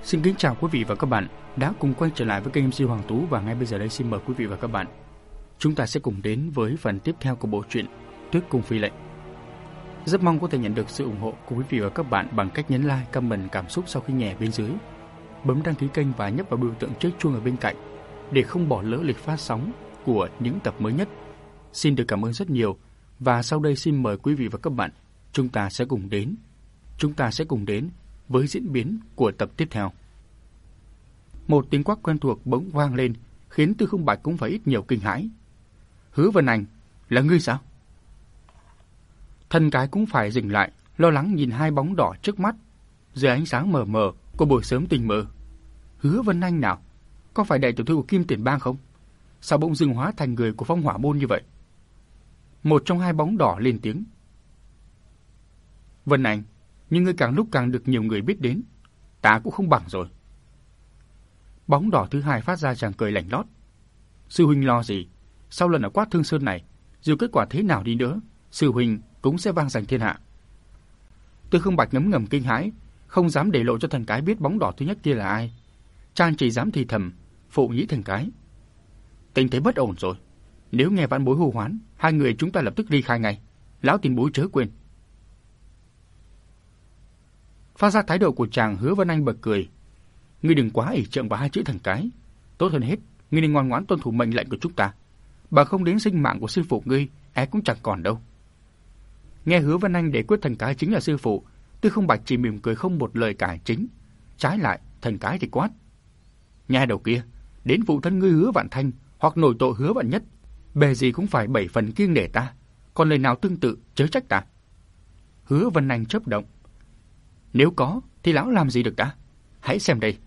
Xin kính chào quý vị và các bạn đã cùng quay trở lại với kênh MC Hoàng Tú, và ngay bây giờ đây xin mời quý vị và các bạn chúng ta sẽ cùng đến với phần tiếp theo của bộ truyện Tuyết Cung Phi Lệnh. Rất mong có thể nhận được sự ủng hộ của quý vị và các bạn bằng cách nhấn like, comment cảm xúc sau khi nghe bên dưới, bấm đăng ký kênh và nhấp vào biểu tượng chiếc chuông ở bên cạnh để không bỏ lỡ lịch phát sóng của những tập mới nhất. Xin được cảm ơn rất nhiều, và sau đây xin mời quý vị và các bạn chúng ta sẽ cùng đến với diễn biến của tập tiếp theo. Một tiếng quát quen thuộc bỗng vang lên, khiến Tư Không Bạch cũng phải ít nhiều kinh hãi. Hứa Vân Anh, là ngươi sao? Thân cái cũng phải dừng lại, lo lắng nhìn hai bóng đỏ trước mắt dưới ánh sáng mờ mờ của buổi sớm tình mơ. Hứa Vân Anh nào? Có phải đại tiểu thư của Kim Tiền Bang không? Sao bỗng dưng hóa thành người của Phong Hỏa Môn như vậy? Một trong hai bóng đỏ lên tiếng. Vân Anh, nhưng ngươi càng lúc càng được nhiều người biết đến, ta cũng không bằng rồi. Bóng đỏ thứ hai phát ra chàng cười lạnh lót. Sư huynh lo gì? Sau lần ở Quát Thương Sơn này, dù kết quả thế nào đi nữa, sư huynh cũng sẽ vang dành thiên hạ. Tư Không Bạch ngấm ngầm kinh hãi, không dám để lộ cho thần cái biết bóng đỏ thứ nhất kia là ai. Chàng chỉ dám thì thầm phụ nhĩ thần cái. Tình thế bất ổn rồi, nếu nghe vãn bối hô hoán, hai người chúng ta lập tức ly khai ngay. Lão tiền bối chớ quên. Phát ra thái độ của chàng, Hứa Vân Anh bật cười. Ngươi đừng quá ỷ trượng vào hai chữ thần cái. Tốt hơn hết, ngươi nên ngoan ngoãn tuân thủ mệnh lệnh của chúng ta. Bà không đến sinh mạng của sư phụ ngươi, e cũng chẳng còn đâu. Nghe Hứa Vân Anh để quyết thần cái chính là sư phụ, Tư Không Bạch chỉ mỉm cười không một lời cải chính. Trái lại, thần cái thì quát. Nha đầu kia, đến phụ thân ngươi Hứa Vạn Thanh hoặc nổi tội Hứa Vạn Nhất, bề gì cũng phải 7 phần kiêng nể ta, còn lời nào tương tự chớ trách ta. Hứa Vân Anh chớp động. Nếu có thì lão làm gì được ta? Hãy xem đây.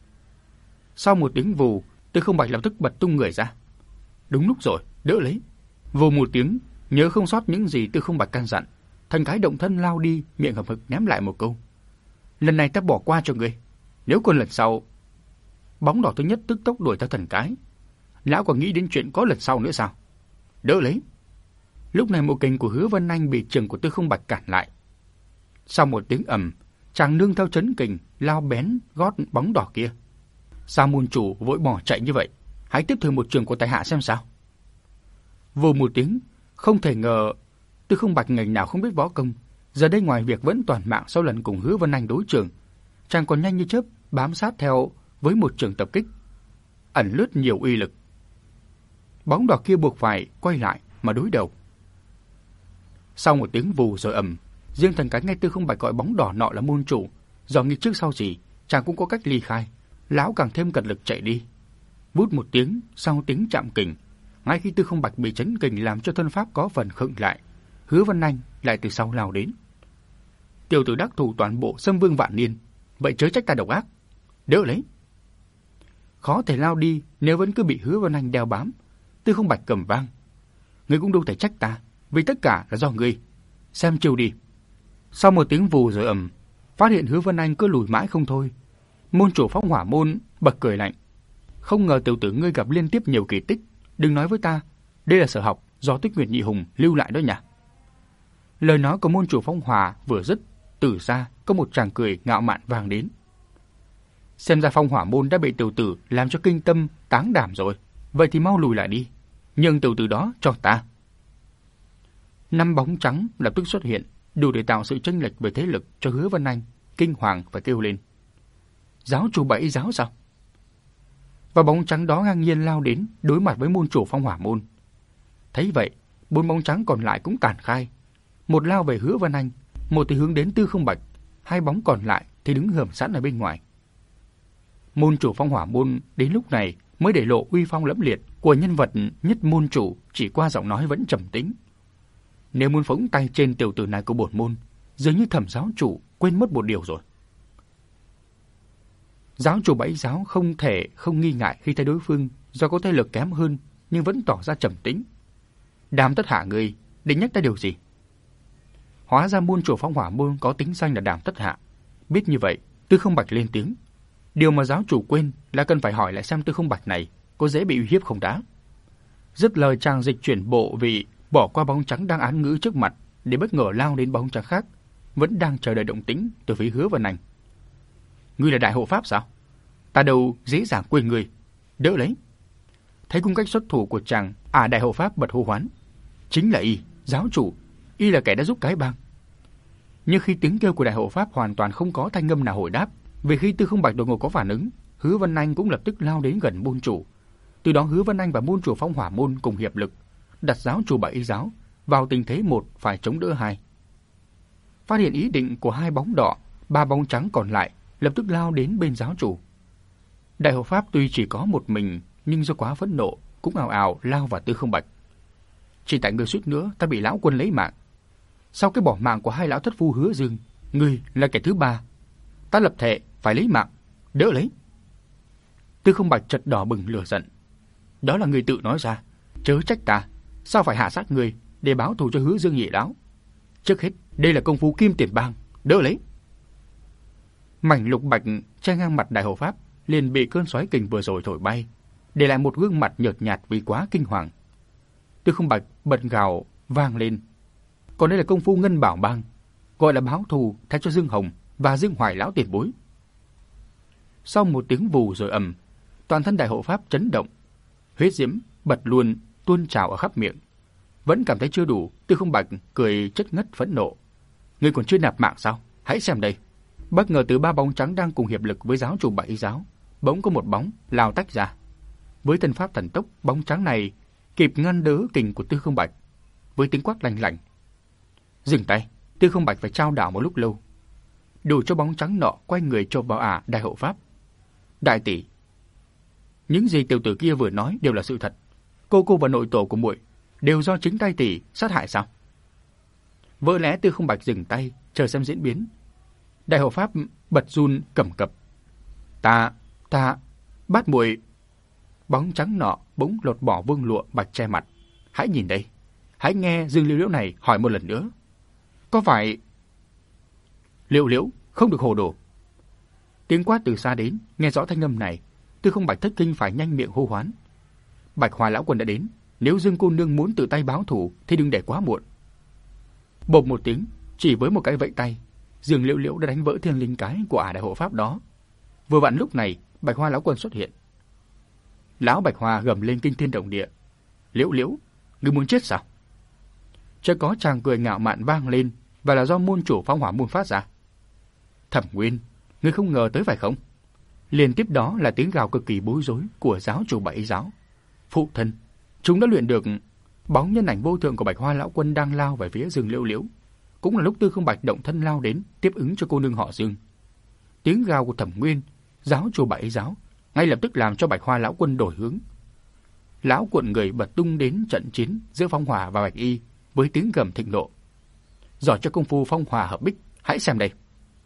Sau một tiếng vù, Tư Không Bạch lập tức bật tung người ra. Đúng lúc rồi, đỡ lấy. Vù một tiếng, nhớ không sót những gì Tư Không Bạch căn dặn, thần cái động thân lao đi, miệng hậm hực ném lại một câu. Lần này ta bỏ qua cho ngươi, nếu còn lần sau. Bóng đỏ thứ nhất tức tốc đuổi theo thần cái. Lão còn nghĩ đến chuyện có lần sau nữa sao? Đỡ lấy. Lúc này một kình của Hứa Vân Anh bị trường của Tư Không Bạch cản lại. Sau một tiếng ầm, chàng nương theo chấn kình lao bén gót bóng đỏ kia. Sao môn chủ vội bỏ chạy như vậy? Hãy tiếp thử một trường của tại hạ xem sao. Vù một tiếng, không thể ngờ Tư Không Bạch ngày nào không biết võ công, giờ đây ngoài việc vẫn toàn mạng sau lần cùng Hứa Vân Anh đối trường, chàng còn nhanh như chớp bám sát theo với một trường tập kích, ẩn lướt nhiều uy lực. Bóng đỏ kia buộc phải quay lại mà đối đầu. Sau một tiếng vù rồi ầm, riêng thần cái nghe Tư Không Bạch gọi bóng đỏ nọ là môn chủ, do nghĩ trước sau gì chàng cũng có cách ly khai, lão càng thêm cật lực chạy đi. Vút một tiếng, sau tiếng chạm kình, ngay khi Tư Không Bạch bị chấn kình làm cho thân pháp có phần khựng lại, Hứa Vân Anh lại từ sau lao đến. Tiểu tử đắc thủ toàn bộ Xâm Vương vạn niên, vậy chớ trách ta độc ác. Đỡ lấy. Khó thể lao đi nếu vẫn cứ bị Hứa Vân Anh đeo bám. Tư Không Bạch cầm vang. Ngươi cũng đâu thể trách ta, vì tất cả là do ngươi. Xem chiều đi. Sau một tiếng vù rồi ầm, phát hiện Hứa Vân Anh cứ lùi mãi không thôi. Môn chủ Phong Hỏa Môn bật cười lạnh. Không ngờ tiểu tử ngươi gặp liên tiếp nhiều kỳ tích. Đừng nói với ta, đây là sở học do Tích Nguyệt Nhị Hùng lưu lại đó nhỉ? Lời nói của môn chủ Phong Hỏa vừa dứt, từ xa có một tràng cười ngạo mạn vang đến. Xem ra Phong Hỏa Môn đã bị tiểu tử làm cho kinh tâm táng đảm rồi. Vậy thì mau lùi lại đi, nhưng tiểu tử đó cho ta. 5 bóng trắng lập tức xuất hiện, đủ để tạo sự chênh lệch về thế lực cho Hứa Vân Anh kinh hoàng và kêu lên. Giáo chủ Bảy giáo sao? Và bóng trắng đó ngang nhiên lao đến đối mặt với môn chủ Phong Hỏa Môn. Thấy vậy, 4 bóng trắng còn lại cũng tản khai, một lao về Hứa Vân Anh, một thì hướng đến Tư Không Bạch, hai bóng còn lại thì đứng hờm sẵn ở bên ngoài. Môn chủ Phong Hỏa Môn đến lúc này mới để lộ uy phong lẫm liệt của nhân vật nhất môn chủ, chỉ qua giọng nói vẫn trầm tĩnh. Nếu muốn phóng tay trên tiểu tử này của bổn môn, dường như Thẩm giáo chủ quên mất một điều rồi. Giáo chủ Bảy giáo không thể không nghi ngại khi thấy đối phương do có thể lực kém hơn, nhưng vẫn tỏ ra trầm tĩnh. Đàm Tất Hạ ngươi định nhắc ta điều gì? Hóa ra môn chủ Phong Hỏa Môn có tính danh là Đàm Tất Hạ. Biết như vậy, Tư Không Bạch lên tiếng. Điều mà giáo chủ quên là cần phải hỏi lại xem Tư Không Bạch này có dễ bị uy hiếp không đã. Dứt lời, chàng dịch chuyển bộ vị, bỏ qua bóng trắng đang án ngữ trước mặt để bất ngờ lao đến bóng trắng khác, vẫn đang chờ đợi động tĩnh từ phía Hứa Vân Anh. Ngươi là đại hộ pháp sao? Ta đâu dễ dàng quên người. Đỡ lấy. Thấy cung cách xuất thủ của chàng, Đại hộ pháp bật hô hoán. Chính là y, giáo chủ. Y là kẻ đã giúp cái bang. Nhưng khi tiếng kêu của đại hộ pháp hoàn toàn không có thanh âm nào hồi đáp, vì khi Tư Không Bạch đột ngột có phản ứng, Hứa Vân Anh cũng lập tức lao đến gần môn chủ. Từ đó Hứa Vân Anh và môn chủ Phong Hỏa môn cùng hiệp lực, đặt giáo chủ Bảy giáo vào tình thế một phải chống đỡ hai. Phát hiện ý định của hai bóng đỏ, ba bóng trắng còn lại lập tức lao đến bên giáo chủ. Đại hộ pháp tuy chỉ có một mình, nhưng do quá phẫn nộ cũng ào ào lao vào Tư Không Bạch. Chỉ tại ngươi suýt nữa ta bị lão quân lấy mạng. Sau cái bỏ mạng của hai lão thất phu Hứa Dương, ngươi là kẻ thứ ba. Ta lập thệ phải lấy mạng, đỡ lấy. Tư Không Bạch chợt đỏ bừng lửa giận. Đó là ngươi tự nói ra, chớ trách ta. Sao phải hạ sát ngươi để báo thù cho Hứa Dương nhị lão? Trước hết, đây là công phu Kim Tiền Bang, đỡ lấy. Mảnh lục bạch che ngang mặt đại hộ pháp liền bị cơn xoáy kình vừa rồi thổi bay, để lại một gương mặt nhợt nhạt vì quá kinh hoàng. Tư Không Bạch bật gào vang lên. Còn đây là công phu Ngân Bảo Bang, gọi là báo thù thay cho Dương Hồng và Dương Hoài lão tiền bối. Sau một tiếng vù rồi ầm, toàn thân đại hộ pháp chấn động, huyết diễm bật luôn tuôn trào ở khắp miệng. Vẫn cảm thấy chưa đủ, Tư Không Bạch cười chất ngất phẫn nộ. Ngươi còn chưa nạp mạng sao? Hãy xem đây. Bất ngờ từ ba bóng trắng đang cùng hiệp lực với giáo chủ Bảy giáo, bỗng có một bóng lao tách ra. Với thân pháp thần tốc, bóng trắng này kịp ngăn đỡ kình của Tư Không Bạch. Với tiếng quát lanh lảnh, dừng tay. Tư Không Bạch phải trao đảo một lúc lâu, đủ cho bóng trắng nọ quay người chộp vào đại hộ pháp. Đại tỷ, những gì tiểu tử kia vừa nói đều là sự thật. Cô và nội tổ của muội đều do chính tay tỷ sát hại sao? Vỡ lẽ Tư Không Bạch dừng tay, chờ xem diễn biến. Đại hộ pháp bật run cầm cập. Ta bắt muội. Bóng trắng nọ bỗng lột bỏ vương lụa bạch che mặt. Hãy nhìn đây, hãy nghe Dương Liễu Liễu này hỏi một lần nữa. Có phải... Liễu Liễu, không được hồ đồ. Tiếng quát từ xa đến, nghe rõ thanh âm này, Tư Không Bạch thất kinh phải nhanh miệng hô hoán. Bạch Hoa lão quân đã đến, nếu Dương cô nương muốn tự tay báo thù thì đừng để quá muộn. Bộp một tiếng, chỉ với một cái vẫy tay, Dương Liễu Liễu đã đánh vỡ thiên linh cái của đại hộ pháp đó. Vừa vặn lúc này, Bạch Hoa lão quân xuất hiện. Lão Bạch Hoa gầm lên kinh thiên động địa. Liễu Liễu, ngươi muốn chết sao? Chợt có tràng cười ngạo mạn vang lên, và là do môn chủ Phong Hỏa môn phát ra. Thẩm Nguyên, ngươi không ngờ tới phải không? Liên tiếp đó là tiếng gào cực kỳ bối rối của giáo chủ Bảy giáo. Phụ thân, chúng đã luyện được. Bóng nhân ảnh vô thượng của Bạch Hoa lão quân đang lao về phía Dương Liễu Liễu. Cũng là lúc Tư Không Bạch động thân lao đến tiếp ứng cho cô nương họ Dương. Tiếng gào của Thẩm Nguyên, giáo chủ Bảy giáo, ngay lập tức làm cho Bạch Hoa lão quân đổi hướng. Lão cuộn người bật tung đến trận chiến giữa Phong Hỏa và Bạch Y với tiếng gầm thịnh nộ. Giỏi cho công phu Phong Hỏa hợp bích, hãy xem đây.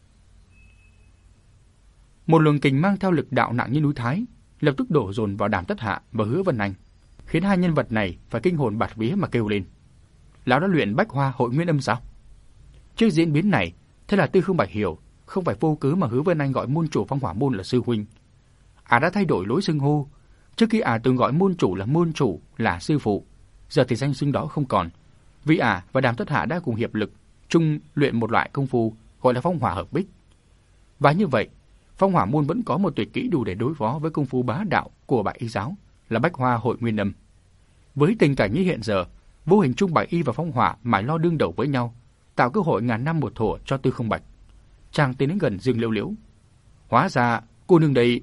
Một luồng kình mang theo lực đạo nặng như núi Thái lập tức đổ dồn vào Đàm Tất Hạ và Hứa Vân Anh, khiến hai nhân vật này phải kinh hồn bạt vía mà kêu lên. Lão đã luyện Bách Hoa Hội Nguyên Âm sao? Trước diễn biến này, thế là Tư Không Bạch hiểu, không phải vô cớ mà Hứa Vân Anh gọi môn chủ Phong Hỏa môn là sư huynh. Đã thay đổi lối xưng hô. Trước khi từng gọi môn chủ là môn chủ, là sư phụ, giờ thì danh xưng đó không còn. Vì và Đàm Tất Hạ đã cùng hiệp lực chung luyện một loại công phu gọi là Phong Hỏa hợp bích. Và như vậy, Phong Hỏa môn vẫn có một tuyệt kỹ đủ để đối phó với công phu bá đạo của Bạch Y giáo là Bách Hoa Hội Nguyên Âm. Với tình cảnh như hiện giờ, vô hình chung Bạch Y và Phong Hỏa mãi lo đương đầu với nhau, tạo cơ hội ngàn năm một thổ cho Tư Không Bạch. Chàng tiến đến gần Dương Liễu Liễu. Hóa ra cô nương đây.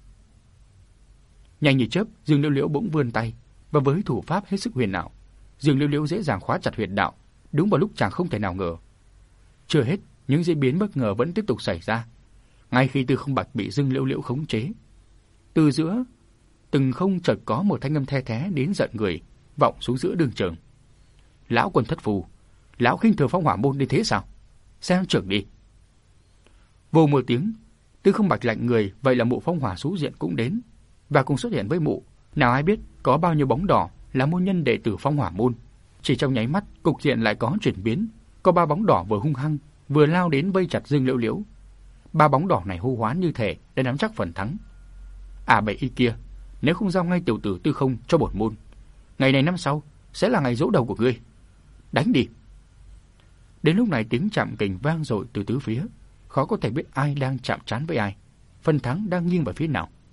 Nhanh như chớp, Dương Liễu Liễu bỗng vươn tay, và với thủ pháp hết sức huyền ảo, Dương Liễu Liễu dễ dàng khóa chặt huyệt đạo, đúng vào lúc chàng không thể nào ngờ. Chưa hết, những diễn biến bất ngờ vẫn tiếp tục xảy ra. Ngay khi Tư Không Bạch bị Dương Liễu Liễu khống chế, từ giữa từng không chợt có một thanh âm the thé đến giận người vọng xuống giữa đường trường. Lão quân thất phù, lão khinh thường Phong Hỏa môn đến thế sao? Xem trưởng đi. Vô một tiếng, Tư Không Bạch lạnh người, vậy là mụ Phong Hỏa Sú Diện cũng đến, và cùng xuất hiện với mụ. Nào ai biết có bao nhiêu bóng đỏ là môn nhân đệ tử Phong Hỏa môn. Chỉ trong nháy mắt, cục diện lại có chuyển biến. Có ba bóng đỏ vừa hung hăng, vừa lao đến vây chặt Dương Liễu Liễu. Ba bóng đỏ này hô hoán như thể để nắm chắc phần thắng. Bảy Y kia, nếu không giao ngay tiểu tử Tư Không cho bổn môn, ngày này năm sau sẽ là ngày giỗ đầu của ngươi. Đánh đi. Đến lúc này tiếng chạm kình vang dội từ tứ phía, khó có thể biết ai đang chạm trán với ai, phần thắng đang nghiêng về phía nào.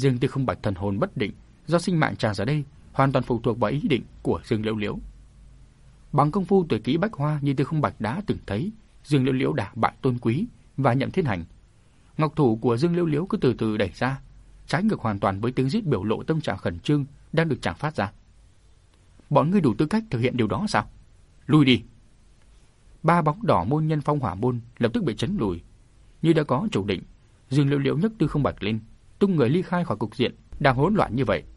riêng Tư Không Bạch thần hồn bất định, do sinh mạng chàng giờ đây hoàn toàn phụ thuộc vào ý định của Dương Liễu Liễu. Bằng công phu tuyệt kỹ bách hoa như Tư Không Bạch đã từng thấy, Dương Liễu Liễu đả bại Tôn Quý và Nhậm Thiên Hành. Ngọc thủ của Dương Liễu Liễu cứ từ từ đẩy ra, trái ngược hoàn toàn với tiếng rít biểu lộ tâm trạng khẩn trương đang được chàng phát ra. Bọn ngươi đủ tư cách thực hiện điều đó sao? Lui đi! Ba bóng đỏ môn nhân Phong Hỏa môn lập tức bị chấn lùi. Như đã có chủ định, Dương Liễu Liễu nhấc Tư Không Bạch lên, tung người ly khai khỏi cục diện đang hỗn loạn như vậy.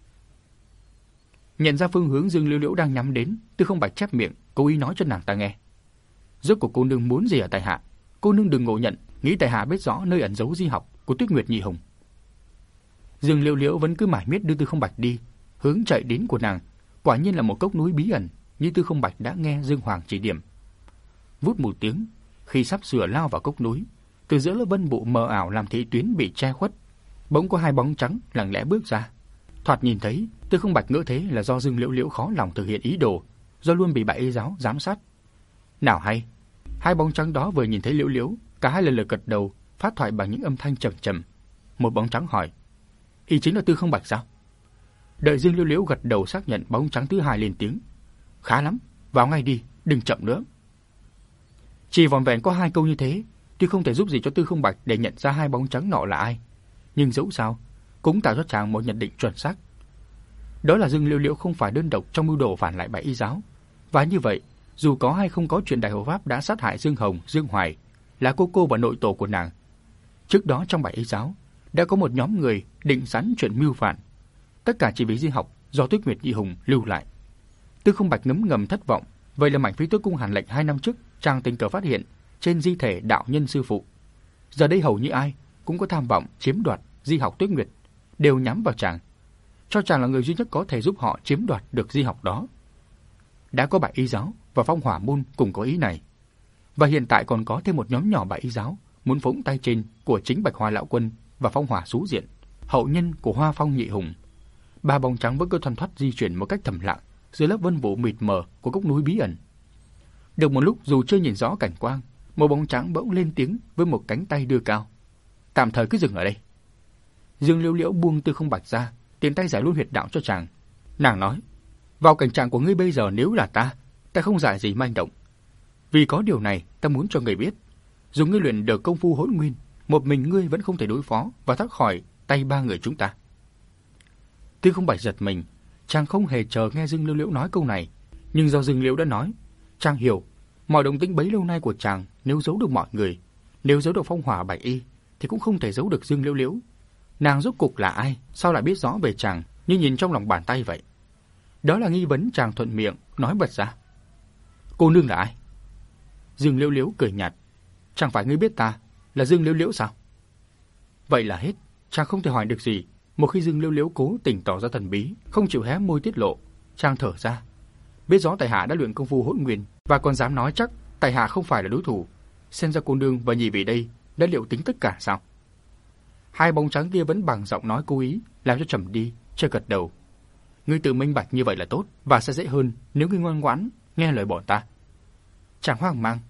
Nhận ra phương hướng Dương Liễu Liễu đang nhắm đến, Tư Không Bạch chép miệng, cố ý nói cho nàng ta nghe. Rốt cuộc cô nương muốn gì ở tại hạ? Cô nương đừng ngộ nhận, nghĩ tại hạ biết rõ nơi ẩn giấu di học của Tuyết Nguyệt Nhị Hùng. Dương Liễu Liễu vẫn cứ mải miết đưa Tư Không Bạch đi, hướng chạy đến của nàng quả nhiên là một cốc núi bí ẩn, như Tư Không Bạch đã nghe Dương Hoàng chỉ điểm. Vút một tiếng, khi sắp sửa lao vào cốc núi, từ giữa lớp vân vụ mờ ảo làm thị tuyến bị che khuất, bỗng có hai bóng trắng lặng lẽ bước ra. Thoạt nhìn thấy, Tư Không Bạch ngỡ thế là do Dương Liễu Liễu khó lòng thực hiện ý đồ, do luôn bị Bạch Y giáo giám sát. Nào hay, hai bóng trắng đó vừa nhìn thấy Liễu Liễu, cả hai lần lượt gật đầu, phát thoại bằng những âm thanh trầm trầm. Một bóng trắng hỏi: "Y chính là Tư Không Bạch sao?" Đợi Dương Liễu Liễu gật đầu xác nhận, bóng trắng thứ hai lên tiếng: "Khá lắm, vào ngay đi, đừng chậm nữa." Chỉ vỏn vẹn có hai câu như thế, tuy không thể giúp gì cho Tư Không Bạch để nhận ra hai bóng trắng nọ là ai, nhưng dẫu sao cũng tạo cho chàng một nhận định chuẩn xác. Đó là Dương Liễu Liễu không phải đơn độc trong mưu đồ phản lại Bạch Y giáo, và như vậy, dù có hay không có chuyện Đại Hộ Pháp đã sát hại Dương Hồng, Dương Hoài, là cô và nội tổ của nàng, trước đó trong Bạch Y giáo đã có một nhóm người định sẵn chuyện mưu phản, tất cả chỉ vì di học do Tuyết Nguyệt Nhị Hùng lưu lại. Tư Không Bạch ngấm ngầm thất vọng, vậy là mảnh phi Tuyết cung Hàn Lệnh 2 năm trước chàng tình cờ phát hiện trên di thể đạo nhân sư phụ. Giờ đây hầu như ai cũng có tham vọng chiếm đoạt di học Tuyết Nguyệt, đều nhắm vào chàng, cho chàng là người duy nhất có thể giúp họ chiếm đoạt được di học đó. Đã có Bạch Y giáo và Phong Hỏa môn cùng có ý này, và hiện tại còn có thêm một nhóm nhỏ Bạch Y giáo muốn phủng tay trên của chính Bạch Hoa lão quân và Phong Hỏa Sú Diện, hậu nhân của Hoa Phong Nhị Hùng. Ba bóng trắng vẫn cứ thoăn thoắt di chuyển một cách thầm lặng dưới lớp vân vụ mịt mờ của cốc núi bí ẩn. Được một lúc, dù chưa nhìn rõ cảnh quang, một bóng trắng bỗng lên tiếng với một cánh tay đưa cao: "Tạm thời cứ dừng ở đây." Dương Liễu Liễu buông Tư Không Bạch ra, tiến tay giải luôn huyệt đạo cho chàng. Nàng nói: "Vào cảnh trạng của ngươi bây giờ, nếu là ta không giải gì manh động. Vì có điều này, ta muốn cho ngươi biết, dù ngươi luyện được công phu Hỗn Nguyên, một mình ngươi vẫn không thể đối phó và thoát khỏi tay ba người chúng ta." Tư Không Bạch giật mình, chàng không hề chờ nghe Dương Liễu Liễu nói câu này, nhưng do Dương Liễu đã nói, chàng hiểu mọi động tĩnh bấy lâu nay của chàng nếu giấu được mọi người, nếu giấu được Phong Hỏa Bạch Y thì cũng không thể giấu được Dương Liễu Liễu. Nàng rốt cục là ai, sao lại biết rõ về chàng như nhìn trong lòng bàn tay vậy? Đó là nghi vấn chàng thuận miệng nói bật ra. "Cô nương là ai?" Dương Liễu Liễu cười nhạt: "Chẳng phải ngươi biết ta là Dương Liễu Liễu sao?" Vậy là hết, chàng không thể hỏi được gì. Một khi Dương Liễu Liễu cố tình tỏ ra thần bí, không chịu hé môi tiết lộ, chàng thở ra. Biết rõ tại hạ đã luyện công phu Hỗn Nguyên và còn dám nói chắc tại hạ không phải là đối thủ, xem ra cô nương và nhị vị đây đã liệu tính tất cả sao? Hai bóng trắng kia vẫn bằng giọng nói cố ý làm cho trầm đi, chưa gật đầu. Ngươi tự minh bạch như vậy là tốt, và sẽ dễ hơn nếu ngươi ngoan ngoãn nghe lời bọn ta. Chàng hoang mang.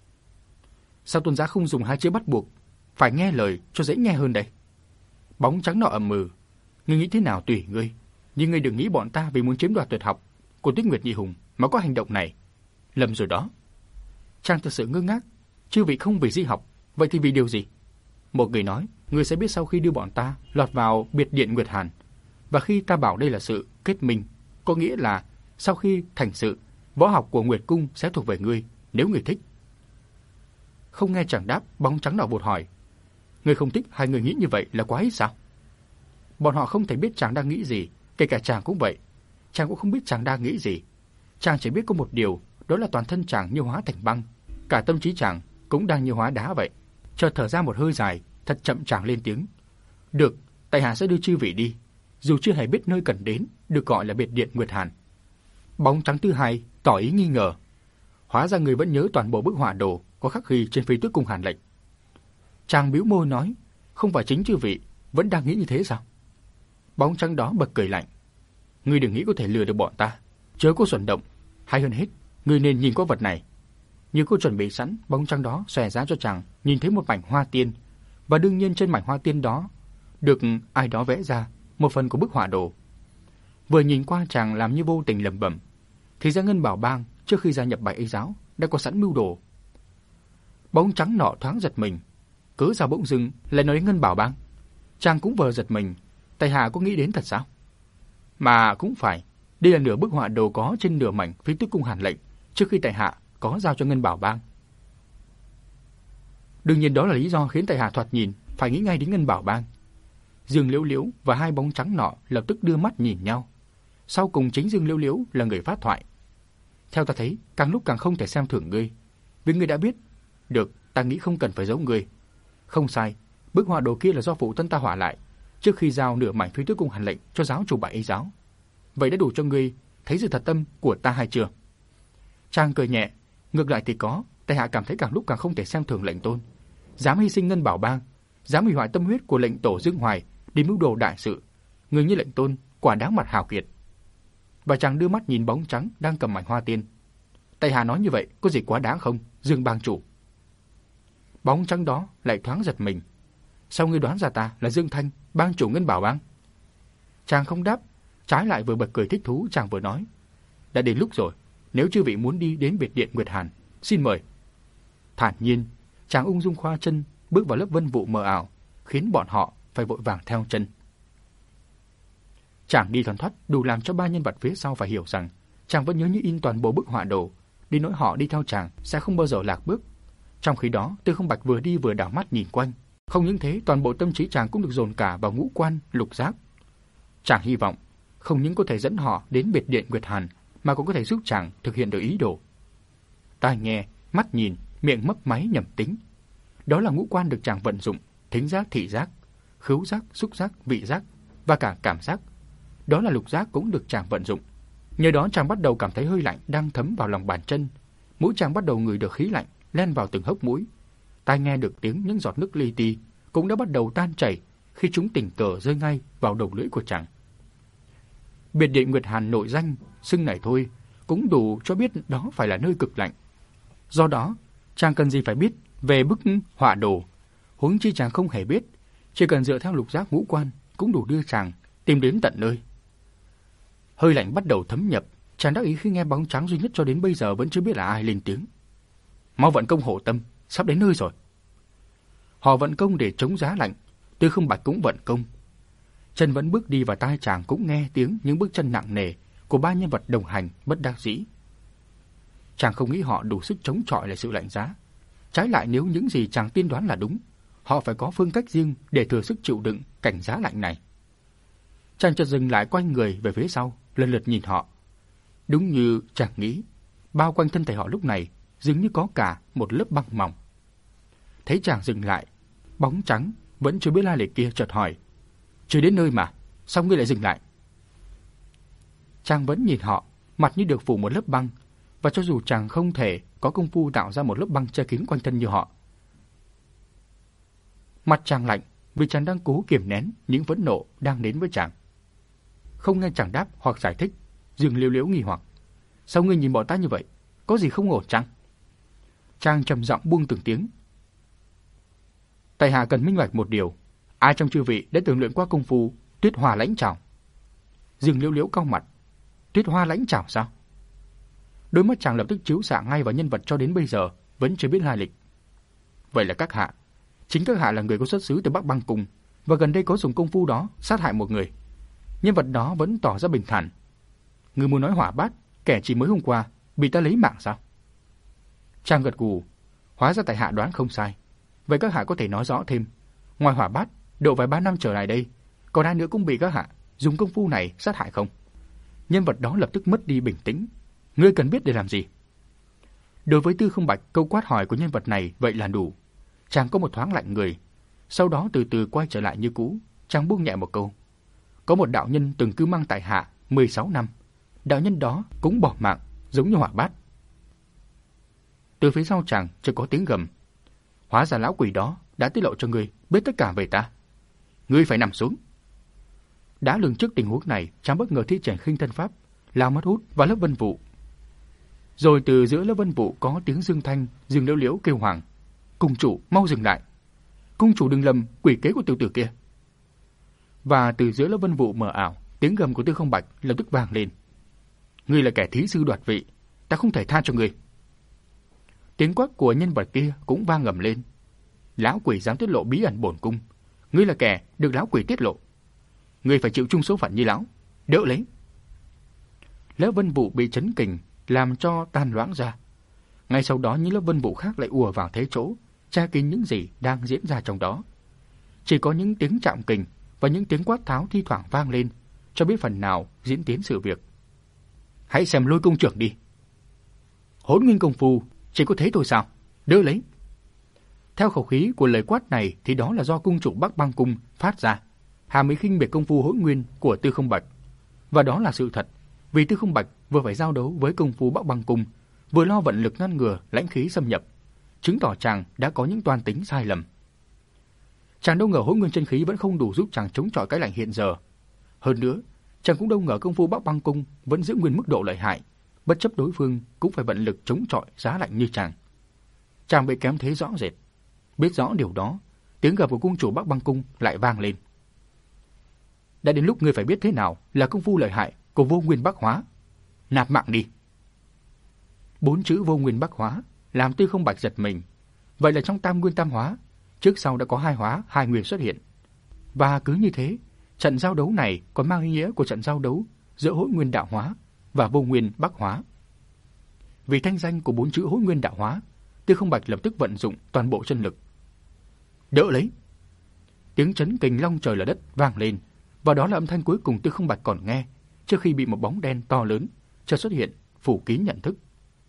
Sao tôn giá không dùng hai chữ bắt buộc, phải nghe lời cho dễ nghe hơn đây? Bóng trắng nọ ầm ừ. Ngươi nghĩ thế nào tùy ngươi, nhưng ngươi đừng nghĩ bọn ta vì muốn chiếm đoạt tuyệt học của Tuyết Nguyệt Nhị Hùng mà có hành động này. Lầm rồi đó. Chàng thật sự ngơ ngác. Chư vị không vì di học, vậy thì vì điều gì? Một người nói, ngươi sẽ biết sau khi đưa bọn ta lọt vào biệt điện Nguyệt Hàn, và khi ta bảo đây là sự kết minh, có nghĩa là sau khi thành sự, võ học của Nguyệt cung sẽ thuộc về ngươi, nếu ngươi thích. Không nghe chàng đáp, bóng trắng nọ vụt hỏi, ngươi không thích hai người nghĩ như vậy là quá ít sao? Bọn họ không thể biết chàng đang nghĩ gì, kể cả chàng cũng vậy. Chàng cũng không biết chàng đang nghĩ gì. Chàng chỉ biết có một điều, đó là toàn thân chàng như hóa thành băng, cả tâm trí chàng cũng đang như hóa đá vậy. Chợt thở ra một hơi dài, thật chậm chàng lên tiếng. Được, tại hạ sẽ đưa chư vị đi, dù chưa hề biết nơi cần đến, được gọi là biệt điện Nguyệt Hàn. Bóng trắng thứ hai tỏ ý nghi ngờ. Hóa ra người vẫn nhớ toàn bộ bức họa đồ có khắc ghi trên phi Tuyết cung Hàn Lệnh. Chàng bĩu môi nói, không phải chính chư vị vẫn đang nghĩ như thế sao? Bóng trắng đó bật cười lạnh. Ngươi đừng nghĩ có thể lừa được bọn ta, chớ có xuẩn động. Hay hơn hết, ngươi nên nhìn qua vật này. Như cô chuẩn bị sẵn, bóng trắng đó xòe ra cho chàng nhìn thấy một mảnh hoa tiên, và đương nhiên trên mảnh hoa tiên đó được ai đó vẽ ra một phần của bức họa đồ. Vừa nhìn qua chàng làm như vô tình lẩm bẩm, thì ra Ngân Bảo Bang trước khi gia nhập Bạch Y giáo đã có sẵn mưu đồ. Bóng trắng nọ thoáng giật mình, cớ sao bỗng dưng lại nói đến Ngân Bảo Bang? Chàng cũng vừa giật mình, tại hạ có nghĩ đến thật sao? Mà cũng phải, đây là nửa bức họa đồ có trên nửa mảnh phía Tước Cung Hàn lệnh trước khi tại hạ có giao cho Ngân Bảo Bang. Đương nhiên đó là lý do khiến tại hạ thoạt nhìn phải nghĩ ngay đến Ngân Bảo Bang. Dương Liễu Liễu và hai bóng trắng nọ lập tức đưa mắt nhìn nhau. Sau cùng chính Dương Liễu Liễu là người phát thoại. Theo ta thấy, càng lúc càng không thể xem thường ngươi, vì ngươi đã biết. Được, ta nghĩ không cần phải giấu ngươi. Không sai, bức họa đồ kia là do phụ thân ta họa lại trước khi giao nửa mảnh phía Tước Cung Hàn lệnh cho giáo chủ Bạch Y giáo. Vậy đã đủ cho ngươi thấy sự thật tâm của ta hay chưa? Chàng cười nhẹ, ngược lại thì có, tại hạ cảm thấy càng lúc càng không thể xem thường lệnh tôn. Dám hy sinh Ngân Bảo Bang, dám hủy hoại tâm huyết của lệnh tổ Dương Hoài đi mưu đồ đại sự, người như lệnh tôn quả đáng mặt hào kiệt. Và chàng đưa mắt nhìn bóng trắng đang cầm mảnh hoa tiên. Tại hạ nói như vậy có gì quá đáng không, Dương bang chủ? Bóng trắng đó lại thoáng giật mình. Sao ngươi đoán ra ta là Dương Thanh, bang chủ Ngân Bảo Bang? Chàng không đáp, trái lại vừa bật cười thích thú. Chàng vừa nói, đã đến lúc rồi, nếu chư vị muốn đi đến biệt điện Nguyệt Hàn, xin mời. Thản nhiên, chàng ung dung khoa chân bước vào lớp vân vụ mờ ảo, khiến bọn họ phải vội vàng theo chân. Chàng đi thoăn thoắt đủ làm cho ba nhân vật phía sau phải hiểu rằng chàng vẫn nhớ như in toàn bộ bức họa đồ, đi nỗi họ đi theo chàng sẽ không bao giờ lạc bước. Trong khi đó, Tư Không Bạch vừa đi vừa đảo mắt nhìn quanh. Không những thế, toàn bộ tâm trí chàng cũng được dồn cả vào ngũ quan, lục giác. Chàng hy vọng không những có thể dẫn họ đến biệt điện Nguyệt Hàn, mà cũng có thể giúp chàng thực hiện được ý đồ. Tai nghe, mắt nhìn, miệng mấp máy nhẩm tính. Đó là ngũ quan được chàng vận dụng, thính giác, thị giác, khứu giác, xúc giác, vị giác và cả cảm giác. Đó là lục giác cũng được chàng vận dụng. Nhờ đó chàng bắt đầu cảm thấy hơi lạnh đang thấm vào lòng bàn chân. Mũi chàng bắt đầu ngửi được khí lạnh len vào từng hốc mũi. Tai nghe được tiếng những giọt nước li ti cũng đã bắt đầu tan chảy khi chúng tình cờ rơi ngay vào đầu lưỡi của chàng. Biệt điện Nguyệt Hàn nội danh xưng này thôi cũng đủ cho biết đó phải là nơi cực lạnh. Do đó, chàng cần gì phải biết về bức họa đồ, huống chi chàng không hề biết, chỉ cần dựa theo lục giác ngũ quan cũng đủ đưa chàng tìm đến tận nơi. Hơi lạnh bắt đầu thấm nhập, chàng đắc ý khi nghe bóng trắng duy nhất cho đến bây giờ vẫn chưa biết là ai lên tiếng. Mau vận công hộ tâm, sắp đến nơi rồi. Họ vận công để chống giá lạnh, Tư Không Bạch cũng vận công. Chân vẫn bước đi và tai chàng cũng nghe tiếng những bước chân nặng nề của ba nhân vật đồng hành bất đắc dĩ. Chàng không nghĩ họ đủ sức chống chọi lại sự lạnh giá. Trái lại nếu những gì chàng tiên đoán là đúng, họ phải có phương cách riêng để thừa sức chịu đựng cảnh giá lạnh này. Chàng chợt dừng lại quay người về phía sau, lần lượt nhìn họ. Đúng như chàng nghĩ, bao quanh thân thể họ lúc này dường như có cả một lớp băng mỏng. Thấy chàng dừng lại, bóng trắng vẫn chưa biết lai lịch kia chợt hỏi, chưa đến nơi mà, sao ngươi lại dừng lại? Chàng vẫn nhìn họ, mặt như được phủ một lớp băng, và cho dù chàng không thể có công phu tạo ra một lớp băng che kín quanh thân như họ. Mặt chàng lạnh vì chàng đang cố kiềm nén những phẫn nộ đang đến với chàng. Không nghe chàng đáp hoặc giải thích, Dương Liễu Liễu nghi hoặc, sao ngươi nhìn bọn ta như vậy, có gì không ổn chăng? Chàng trầm giọng buông từng tiếng. Tại hạ cần minh bạch một điều, ai trong chư vị đã từng luyện qua công phu Tuyết Hoa Lãnh Trảo? Dương Liễu Liễu cau mặt, Tuyết Hoa Lãnh Trảo sao? Đôi mắt chàng lập tức chiếu xạ ngay vào nhân vật cho đến bây giờ vẫn chưa biết lai lịch. Vậy là các hạ, chính các hạ là người có xuất xứ từ Bắc Băng Cung và gần đây có dùng công phu đó sát hại một người. Nhân vật đó vẫn tỏ ra bình thản. Người muốn nói Hỏa Bát, kẻ chỉ mới hôm qua bị ta lấy mạng sao? Chàng gật gù, hóa ra tại hạ đoán không sai. Vậy các hạ có thể nói rõ thêm, ngoài Hỏa Bát, độ vài 3 năm trở lại đây, còn ai nữa cũng bị các hạ dùng công phu này sát hại không? Nhân vật đó lập tức mất đi bình tĩnh. Ngươi cần biết để làm gì? Đối với Tư Không Bạch, câu quát hỏi của nhân vật này vậy là đủ. Chàng có một thoáng lạnh người, sau đó từ từ quay trở lại như cũ. Chàng buông nhẹ một câu, có một đạo nhân từng cư mang tại hạ 16 năm, đạo nhân đó cũng bỏ mạng giống như Hỏa Bát. Từ phía sau chàng chợt có tiếng gầm, hóa ra lão quỷ đó đã tiết lộ cho ngươi biết tất cả về ta. Ngươi phải nằm xuống. Đã lường trước tình huống này, chàng bất ngờ thi triển khinh thân pháp, lao mất hút vào lớp vân vụ. Rồi từ giữa lớp vân vụ có tiếng Dương Thanh, Dương Liễu Liễu kêu hoàng, cung chủ mau dừng lại, cung chủ đừng lầm quỷ kế của tiểu tử kia. Và từ giữa lớp vân vụ mờ ảo, tiếng gầm của Tư Không Bạch lập tức vang lên. Ngươi là kẻ thí sư đoạt vị, ta không thể tha cho ngươi. Tiếng quát của nhân vật kia cũng vang ngầm lên. Lão quỷ dám tiết lộ bí ẩn bổn cung, ngươi là kẻ được lão quỷ tiết lộ. Ngươi phải chịu chung số phận như lão, đỡ lấy. Lớp vân vụ bị chấn kình làm cho tan loãng ra. Ngay sau đó những lớp vân vụ khác lại ùa vào thế chỗ, che kín những gì đang diễn ra trong đó. Chỉ có những tiếng chạm kình và những tiếng quát tháo thi thoảng vang lên, cho biết phần nào diễn tiến sự việc. Hãy xem Lôi công trưởng đi. Hỗn nguyên công phu chỉ có thế thôi sao? Đỡ lấy. Theo khẩu khí của lời quát này thì đó là do cung chủ Bắc Băng Cung phát ra, hàm ý khinh biệt công phu hỗn nguyên của Tư Không Bạch. Và đó là sự thật, vì Tư Không Bạch vừa phải giao đấu với công phu Bắc Băng Cung, vừa lo vận lực ngăn ngừa lãnh khí xâm nhập, chứng tỏ chàng đã có những toan tính sai lầm. Chàng đâu ngờ hỗn nguyên chân khí vẫn không đủ giúp chàng chống chọi cái lạnh hiện giờ. Hơn nữa, chàng cũng đâu ngờ công phu Bắc Băng Cung vẫn giữ nguyên mức độ lợi hại, bất chấp đối phương cũng phải vận lực chống chọi giá lạnh như chàng. Chàng bị kém thế rõ rệt. Biết rõ điều đó, tiếng gầm của cung chủ Bắc Băng Cung lại vang lên. Đã đến lúc ngươi phải biết thế nào là công phu lợi hại của Vô Nguyên Bắc Hóa. Nạp mạng đi. 4 chữ Vô Nguyên Bắc Hóa làm Tư Không Bạch giật mình. Vậy là trong Tam Nguyên Tam Hóa, trước sau đã có 2 hóa, 2 nguyên xuất hiện. Và cứ như thế, trận giao đấu này còn mang ý nghĩa của trận giao đấu giữa Hỗn Nguyên Đạo Hóa và Vô Nguyên Bắc Hóa. Vì thanh danh của 4 chữ Hỗn Nguyên Đạo Hóa, Tư Không Bạch lập tức vận dụng toàn bộ chân lực. Đỡ lấy. Tiếng chấn kình long trời lở đất vang lên, và đó là âm thanh cuối cùng Tư Không Bạch còn nghe trước khi bị một bóng đen to lớn chợt xuất hiện phủ kín nhận thức.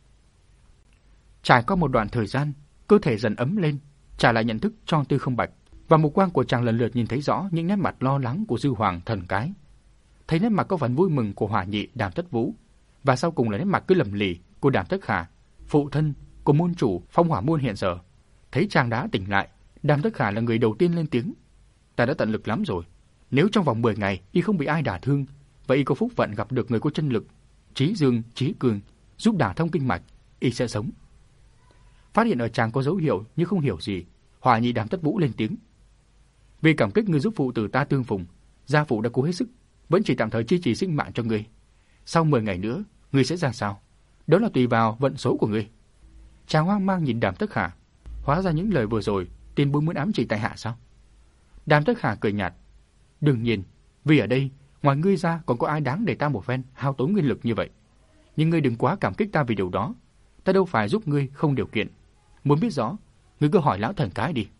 Trải qua một đoạn thời gian, cơ thể dần ấm lên, trả lại nhận thức cho Tư Không Bạch, và mục quang của chàng lần lượt nhìn thấy rõ những nét mặt lo lắng của Dư Hoàng Thần Cái, thấy nét mặt có phần vui mừng của Hỏa Nhị Đàm Tất Vũ, và sau cùng là nét mặt cứ lầm lì của Đàm Tất Khả, phụ thân của môn chủ Phong Hỏa môn hiện giờ. Thấy chàng đã tỉnh lại, Đàm Tất Khả là người đầu tiên lên tiếng: "Ta đã tận lực lắm rồi. Nếu trong vòng 10 ngày y không bị ai đả thương, vậy y có phúc phận gặp được người có chân lực, trí dương, trí cường, giúp đả thông kinh mạch, y sẽ sống." Phát hiện ở chàng có dấu hiệu nhưng không hiểu gì, Hỏa Nhị Đàm Tất Vũ lên tiếng: "Vì cảm kích ngươi giúp phụ tử ta tương phùng, gia phụ đã cố hết sức, vẫn chỉ tạm thời chi trì sinh mạng cho ngươi. Sau 10 ngày nữa, ngươi sẽ ra sao? Đó là tùy vào vận số của ngươi." Chàng hoang mang nhìn Đàm Tất Khả, hóa ra những lời vừa rồi tiền bối muốn ám chỉ tại hạ sao? Đàm Tất Khả cười nhạt: "Đương nhiên, vì ở đây ngoài ngươi ra còn có ai đáng để ta một phen hao tốn nguyên lực như vậy. Nhưng ngươi đừng quá cảm kích ta vì điều đó. Ta đâu phải giúp ngươi không điều kiện. Muốn biết rõ, ngươi cứ hỏi lão Thần Cái đi."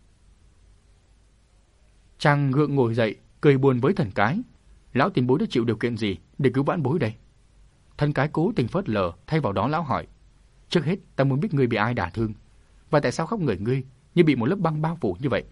Chàng gượng ngồi dậy, cười buồn với Thần Cái: "Lão tiền bối đã chịu điều kiện gì để cứu vãn bối đây?" Thần Cái cố tình phớt lờ, thay vào đó lão hỏi: "Trước hết, ta muốn biết ngươi bị ai đả thương, và tại sao khắp người ngươi như bị một lớp băng bao phủ như vậy?"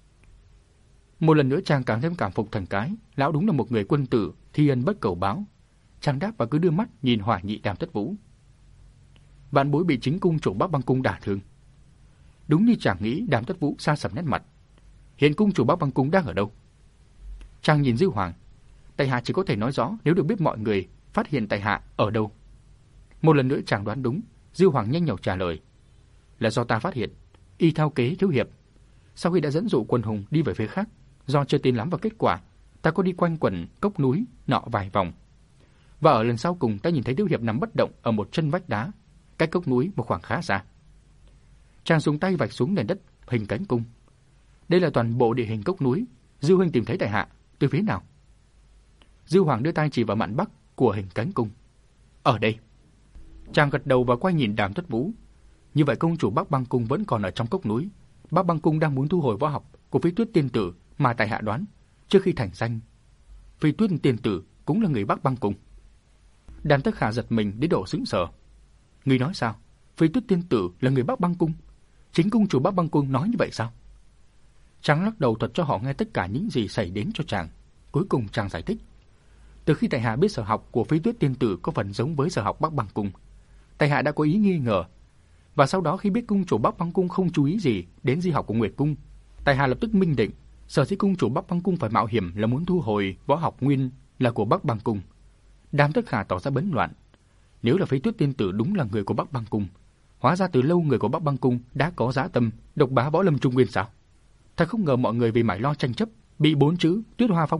Một lần nữa chàng càng thêm cảm phục Thần Cái, lão đúng là một người quân tử, thi ân bất cầu báo. Chàng đáp và cứ đưa mắt nhìn Hỏa Nhị Đàm Tất Vũ: "Vạn bối bị chính cung chủ Bắc Băng Cung đả thương." Đúng như chàng nghĩ, Đàm Tất Vũ sa sầm nét mặt. "Hiện cung chủ Bắc Băng Cung đang ở đâu?" Chàng nhìn Dư Hoàng: "Tại hạ chỉ có thể nói rõ nếu được biết mọi người phát hiện tại hạ ở đâu." Một lần nữa chàng đoán đúng, Dư Hoàng nhanh nhảu trả lời: "Là do ta phát hiện, y thao kế thiếu hiệp. Sau khi đã dẫn dụ quân hùng đi về phía khác, do chưa tin lắm vào kết quả, ta có đi quanh quẩn cốc núi nọ vài vòng. Và ở lần sau cùng ta nhìn thấy thiếu hiệp nằm bất động ở một chân vách đá, cách cốc núi một khoảng khá xa." Chàng dùng tay vạch xuống nền đất hình cánh cung. "Đây là toàn bộ địa hình cốc núi. Dư huynh tìm thấy tại hạ từ phía nào?" Dư Hoàng đưa tay chỉ vào mạn bắc của hình cánh cung. "Ở đây." Chàng gật đầu và quay nhìn Đàm Tất Vũ: "Như vậy công chủ Bắc Băng Cung vẫn còn ở trong cốc núi. Bắc Băng Cung đang muốn thu hồi võ học của Phi Tuyết tiên tử mà tại hạ đoán trước khi thành danh, Phi Tuyết tiên tử cũng là người Bắc Băng Cung." Đàm Tất Khả giật mình đến độ sững sờ. "Ngươi nói sao? Phi Tuyết tiên tử là người Bắc Băng Cung? Chính cung chủ Bắc Băng Cung nói như vậy sao?" Chàng lắc đầu thuật cho họ nghe tất cả những gì xảy đến cho chàng. Cuối cùng chàng giải thích: "Từ khi tại hạ biết sở học của Phi Tuyết tiên tử có phần giống với sở học Bắc Băng Cung, tại hạ đã có ý nghi ngờ. Và sau đó khi biết cung chủ Bắc Băng Cung không chú ý gì đến di học của Nguyệt Cung, tại hạ lập tức minh định, sở dĩ cung chủ Bắc Băng Cung phải mạo hiểm là muốn thu hồi võ học nguyên là của Bắc Băng Cung." Đàm Tất Khả tỏ ra bấn loạn. Nếu là Phi Tuyết tiên tử đúng là người của Bắc Băng Cung, hóa ra từ lâu người của Bắc Băng Cung đã có dã tâm độc bá võ lâm Trung Nguyên sao? Thật không ngờ mọi người vì mải lo tranh chấp bị 4 chữ Tuyết Hoa Phong Nguyệt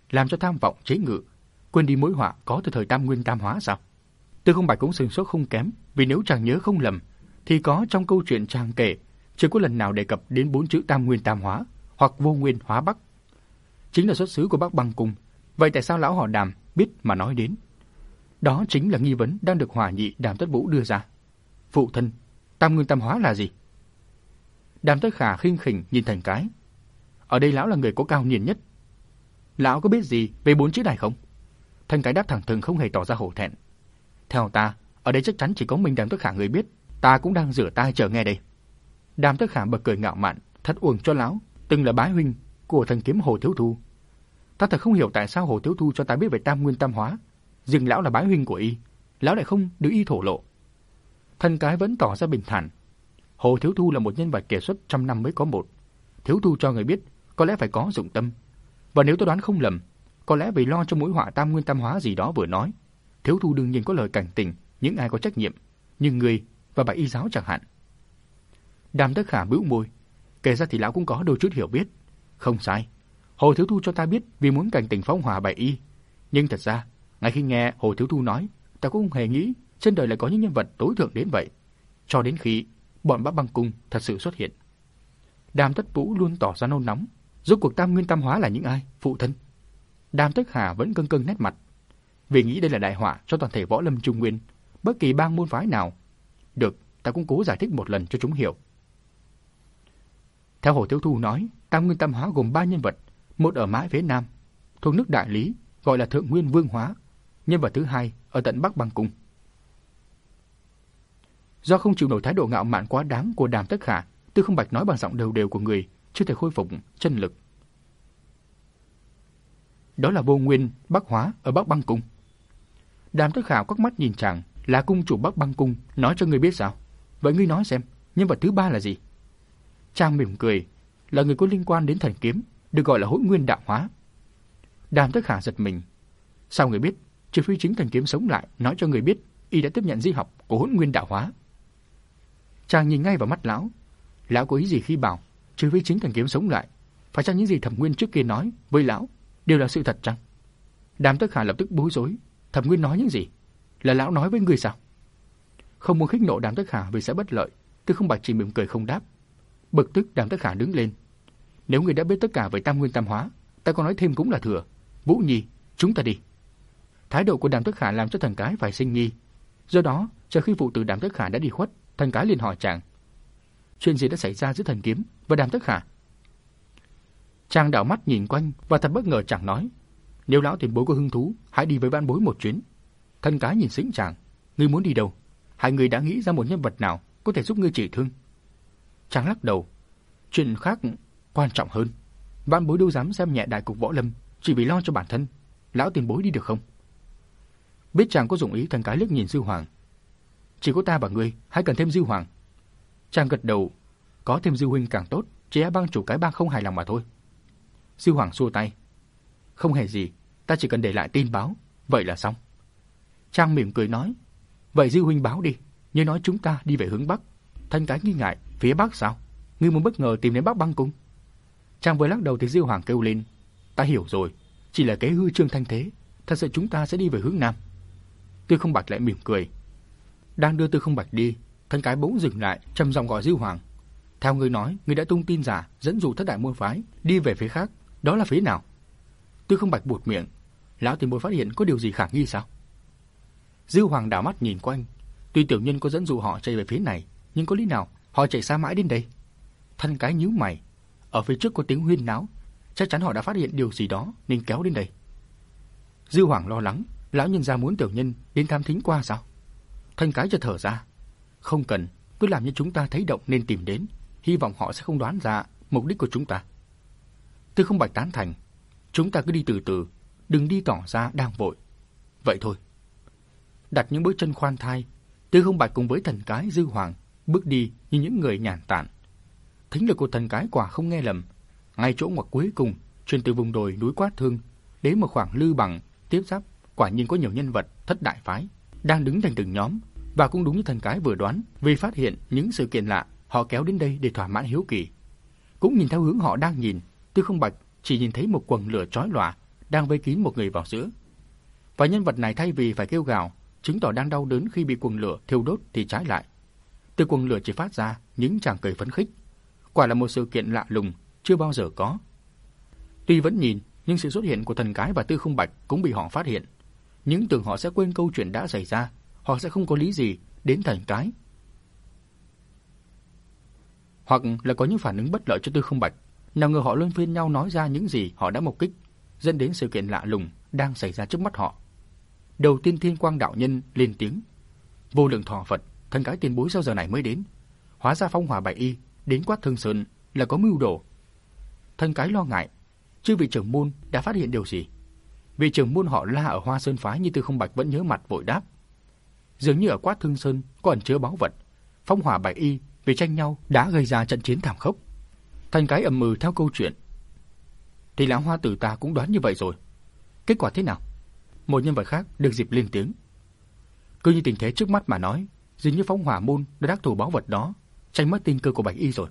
làm cho tham vọng chế ngự, quên đi mối họa có từ thời Tam Nguyên Tam Hóa sao? Tư Không Bạch cũng sửng sốt không kém, vì nếu chàng nhớ không lầm, thì có trong câu chuyện chàng kể chưa có lần nào đề cập đến 4 chữ Tam Nguyên Tam Hóa hoặc Vô Nguyên Hóa Bắc. Chính là xuất xứ của Bắc Băng Cung. Vậy tại sao lão họ Đàm biết mà nói đến? Đó chính là nghi vấn đang được Hỏa Nhị Đàm Tất Vũ đưa ra. Phụ thân, Tam Nguyên Tam Hóa là gì? Đàm Tất Khả khinh khỉnh nhìn Thần Cái. Ở đây lão là người có cao niên nhất. Lão có biết gì về 4 chữ này không? Thần Cái đáp thẳng thừng không hề tỏ ra hổ thẹn. Theo ta, ở đây chắc chắn chỉ có mình Đàm Tất Khả người biết. Ta cũng đang rửa tai chờ nghe đây. Đàm Tất Khả bật cười ngạo mạn, thật uổng cho lão, từng là bái huynh của thần kiếm Hồ Thiếu Thu. Ta thật không hiểu tại sao Hồ Thiếu Thu cho ta biết về Tam Nguyên Tam Hóa, riêng lão là bái huynh của y, lão lại không được y thổ lộ. Thần Cái vẫn tỏ ra bình thản. Hồ Thiếu Thu là một nhân vật kiệt xuất trăm năm mới có một. Thiếu Thu cho người biết, có lẽ phải có dụng tâm. Và nếu tôi đoán không lầm, có lẽ vì lo cho mối họa Tam Nguyên Tam Hóa gì đó vừa nói, Thiếu Thu đương nhiên có lời cảnh tỉnh những ai có trách nhiệm, như người và bà y giáo chẳng hạn. Đàm Tất Khả bĩu môi, kể ra thì lão cũng có đôi chút hiểu biết. Không sai, Hồ Thiếu Thu cho ta biết vì muốn cảnh tỉnh phóng hỏa bà y. Nhưng thật ra, ngay khi nghe Hồ Thiếu Thu nói, ta cũng không hề nghĩ trên đời lại có những nhân vật tối thượng đến vậy. Cho đến khi bọn Bắc Băng Cung thật sự xuất hiện. Đàm Tất Vũ luôn tỏ ra nôn nóng. Rốt cuộc Tam Nguyên Tam Hóa là những ai, phụ thân? Đàm Tất Khả vẫn căng căng nét mặt, vì nghĩ đây là đại họa cho toàn thể võ lâm Trung Nguyên, bất kỳ bang môn phái nào. Được, ta cũng cố giải thích một lần cho chúng hiểu. Theo Hồ Thiếu Thu nói, Tam Nguyên Tam Hóa gồm 3 nhân vật, một ở mãi phía nam, thuộc nước Đại Lý, gọi là Thượng Nguyên Vương Hóa, nhân vật thứ hai ở tận Bắc Băng Cung. Do không chịu nổi thái độ ngạo mạn quá đáng của Đàm Tất Khả, Tư Không Bạch nói bằng giọng đều đều của người chưa thể khôi phục chân lực. Đó là Vô Nguyên Bắc Hóa ở Bắc Băng Cung. Đàm Tất Khả quắc mắt nhìn chàng, là cung chủ Bắc Băng Cung, nói cho ngươi biết sao? Vậy ngươi nói xem, nhân vật thứ 3 là gì? Chàng mỉm cười, là người có liên quan đến thần kiếm, được gọi là Hỗn Nguyên Đạo Hóa. Đàm Tất Khả giật mình. Sao người biết? Trừ phi chính thần kiếm sống lại, nói cho người biết y đã tiếp nhận di học của Hỗn Nguyên Đạo Hóa. Chàng nhìn ngay vào mắt lão. Lão có ý gì khi bảo trừ phi chính thần kiếm sống lại? Phải chăng những gì Thẩm Nguyên trước kia nói với lão đều là sự thật chăng? Đàm Tất Khả lập tức bối rối. Thẩm Nguyên nói những gì? Là lão nói với người sao? Không muốn khích nộ Đàm Tất Khả vì sẽ bất lợi, Tư Không Bạch chỉ mỉm cười không đáp. Bực tức, Đàm Tất Khả đứng lên. Nếu người đã biết tất cả về Tam Nguyên Tam Hóa, ta còn nói thêm cũng là thừa. Vũ Nhi, chúng ta đi. Thái độ của Đàm Tất Khả làm cho Thần Cái phải sinh nghi. Do đó, chờ khi phụ tử Đàm Tất Khả đã đi khuất, Thần Cái liền hỏi chàng: chuyện gì đã xảy ra giữa thần kiếm và Đàm Tất Khả? Chàng đảo mắt nhìn quanh và thật bất ngờ chàng nói: nếu lão tiền bối có hứng thú, hãy đi với vãn bối một chuyến. Thần Cái nhìn xĩnh chàng: ngươi muốn đi đâu? Hai người đã nghĩ ra một nhân vật nào có thể giúp ngươi trị thương? Chàng lắc đầu: chuyện khác quan trọng hơn. Vãn bối đâu dám xem nhẹ đại cục võ lâm chỉ vì lo cho bản thân. Lão tiền bối đi được không? Biết chàng có dụng ý, Thần Cái liếc nhìn Dư Hoàng. Chỉ có ta và ngươi, hãy cần thêm Dư Hoàng. Chàng gật đầu: có thêm Dư huynh càng tốt, chỉ e bang chủ cái bang không hài lòng mà thôi. Dư Hoàng xua tay: không hề gì, ta chỉ cần để lại tin báo, vậy là xong. Chàng mỉm cười nói: vậy Dư huynh báo đi, như nói chúng ta đi về hướng Bắc. Thần Cái nghi ngại: phía Bắc sao? Ngươi muốn bất ngờ tìm đến Bắc Băng Cung? Chàng vừa lắc đầu thì Dư Hoàng kêu lên: ta hiểu rồi, chỉ là kế hư trương thanh thế, thật sự chúng ta sẽ đi về hướng Nam. Tư Không Bạch lại mỉm cười. Đang đưa Tư Không Bạch đi, Thần Cái bỗng dừng lại, trầm giọng gọi Dư Hoàng: theo ngươi nói, ngươi đã tung tin giả dẫn dụ thất đại môn phái đi về phía khác, đó là phía nào? Tư Không Bạch buột miệng: lão tiền bối phát hiện có điều gì khả nghi sao? Dư Hoàng đảo mắt nhìn quanh. Tuy tiểu nhân có dẫn dụ họ chạy về phía này, nhưng có lý nào họ chạy xa mãi đến đây? Thần Cái nhíu mày. Ở phía trước có tiếng huyên náo, chắc chắn họ đã phát hiện điều gì đó nên kéo đến đây. Dư Hoàng lo lắng: lão nhân gia muốn tiểu nhân đến thám thính qua sao? Thần Cái chợt thở ra: không cần, cứ làm như chúng ta thấy động nên tìm đến, hy vọng họ sẽ không đoán ra mục đích của chúng ta. Tư Không Bạch tán thành: chúng ta cứ đi từ từ, đừng đi tỏ ra đang vội. Vậy thôi. Đặt những bước chân khoan thai, Tư Không Bạch cùng với Thần Cái, Dư Hoàng bước đi như những người nhàn tản. Thính lực của Thần Cái quả không nghe lầm. Ngay chỗ ngoặt cuối cùng, truyền từ vùng đồi núi Quát Thương đến một khoảng lư bằng tiếp giáp, quả nhiên có nhiều nhân vật thất đại phái đang đứng thành từng nhóm, và cũng đúng như Thần Cái vừa đoán, vì phát hiện những sự kiện lạ, họ kéo đến đây để thỏa mãn hiếu kỳ. Cũng nhìn theo hướng họ đang nhìn, Tư Không Bạch chỉ nhìn thấy một quầng lửa chói lòa đang vây kín một người vào giữa. Và nhân vật này thay vì phải kêu gào, chứng tỏ đang đau đớn khi bị quần lửa thiêu đốt thì trái lại. Từ quần lửa chỉ phát ra những tràng cười phấn khích. Quả là một sự kiện lạ lùng, chưa bao giờ có. Tuy vẫn nhìn, nhưng sự xuất hiện của Thần Cái và Tư Không Bạch cũng bị họ phát hiện. Những tưởng họ sẽ quên câu chuyện đã xảy ra, họ sẽ không có lý gì đến Thần Cái. Hoặc là có những phản ứng bất lợi cho Tư Không Bạch, nào ngờ họ luân phiên nhau nói ra những gì họ đã mục kích, dẫn đến sự kiện lạ lùng đang xảy ra trước mắt họ. Đầu tiên Thiên Quang đạo nhân lên tiếng: "Vô lượng thọ Phật, Thần Cái tiền bối sao giờ này mới đến? Hóa ra Phong Hỏa Bạch Y đến Quát Thương Sơn là có mưu đồ." Thần Cái lo ngại, chư vị trưởng môn đã phát hiện điều gì? Vị trưởng môn họ La ở Hoa Sơn phái như Tư Không Bạch vẫn nhớ mặt vội đáp: "Dường như ở Quát Thương Sơn có ẩn chứa báu vật, Phong Hỏa Bạch Y vì tranh nhau đã gây ra trận chiến thảm khốc." Thần Cái ầm ừ theo câu chuyện: "Thì lão Hoa tử ta cũng đoán như vậy rồi. Kết quả thế nào?" Một nhân vật khác được dịp lên tiếng: "Cứ như tình thế trước mắt mà nói, dường như Phong Hỏa môn đã đắc thủ báu vật đó, tranh mất tinh cơ của Bạch Y rồi."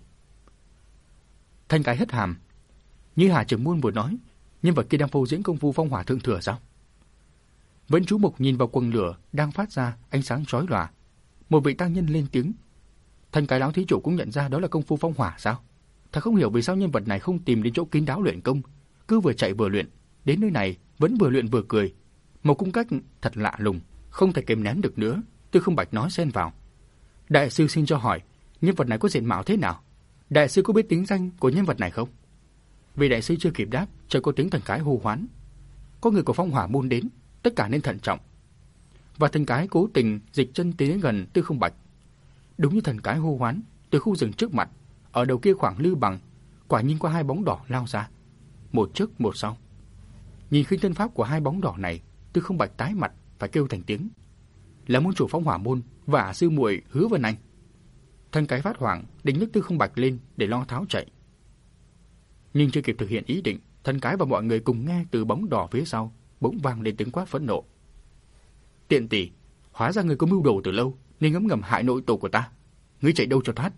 Thần Cái hất hàm: "Như Hà trưởng môn vừa nói, nhân vật kia đang phô diễn công phu Phong Hỏa thượng thừa sao?" Vẫn chú mục nhìn vào quần lửa đang phát ra ánh sáng chói lòa. Một vị tăng nhân lên tiếng: "Thần Cái lão thí chủ cũng nhận ra đó là công phu Phong Hỏa sao? Thật không hiểu vì sao nhân vật này không tìm đến chỗ kín đáo luyện công, cứ vừa chạy vừa luyện, đến nơi này vẫn vừa luyện vừa cười. Một cung cách thật lạ lùng, không thể kìm nén được nữa." Tư Không Bạch nói xen vào: "Đại sư xin cho hỏi, nhân vật này có diện mạo thế nào? Đại sư có biết tính danh của nhân vật này không?" Vị đại sư chưa kịp đáp, chợt có tiếng Thần Cái hô hoán: "Có người của Phong Hỏa môn đến, tất cả nên thận trọng." Và Thần Cái cố tình dịch chân tiến đến gần Tư Không Bạch. Đúng như Thần Cái hô hoán, từ khu rừng trước mặt, ở đầu kia khoảng lư bằng, quả nhiên có hai bóng đỏ lao ra, một trước một sau. Nhìn khinh thân pháp của hai bóng đỏ này, Tư Không Bạch tái mặt phải kêu thành tiếng: "Là môn chủ Phong Hỏa môn và sư muội Hứa Vân Anh." Thần Cái phát hoảng định nhấc Tư Không Bạch lên để lo tháo chạy. Nhưng chưa kịp thực hiện ý định, Thần Cái và mọi người cùng nghe từ bóng đỏ phía sau bỗng vang lên tiếng quát phẫn nộ: "Tiện tỷ, hóa ra người có mưu đồ từ lâu nên ngấm ngầm hại nội tổ của ta. Ngươi chạy đâu cho thoát?"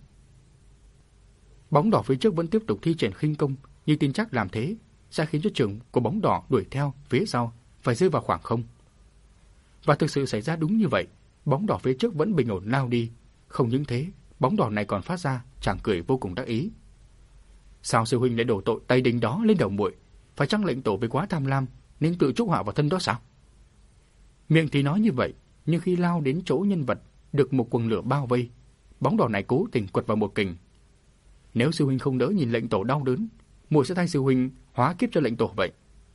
Bóng đỏ phía trước vẫn tiếp tục thi triển khinh công, nhưng tin chắc làm thế sẽ khiến cho trường của bóng đỏ đuổi theo phía sau phải rơi vào khoảng không. Và thực sự xảy ra đúng như vậy, bóng đỏ phía trước vẫn bình ổn lao đi. Không những thế, bóng đỏ này còn phát ra tràng cười vô cùng đắc ý: "Sao sư huynh lại đổ tội Tây Đình đó lên đầu muội? Phải chăng lệnh tổ vì quá tham lam nên tự chuốc họa vào thân đó sao?" Miệng thì nói như vậy, nhưng khi lao đến chỗ nhân vật được một quần lửa bao vây, bóng đỏ này cố tình quật vào một kình: "Nếu sư huynh không đỡ nhìn lệnh tổ đau đớn, muội sẽ thay sư huynh hóa kiếp cho lệnh tổ vậy."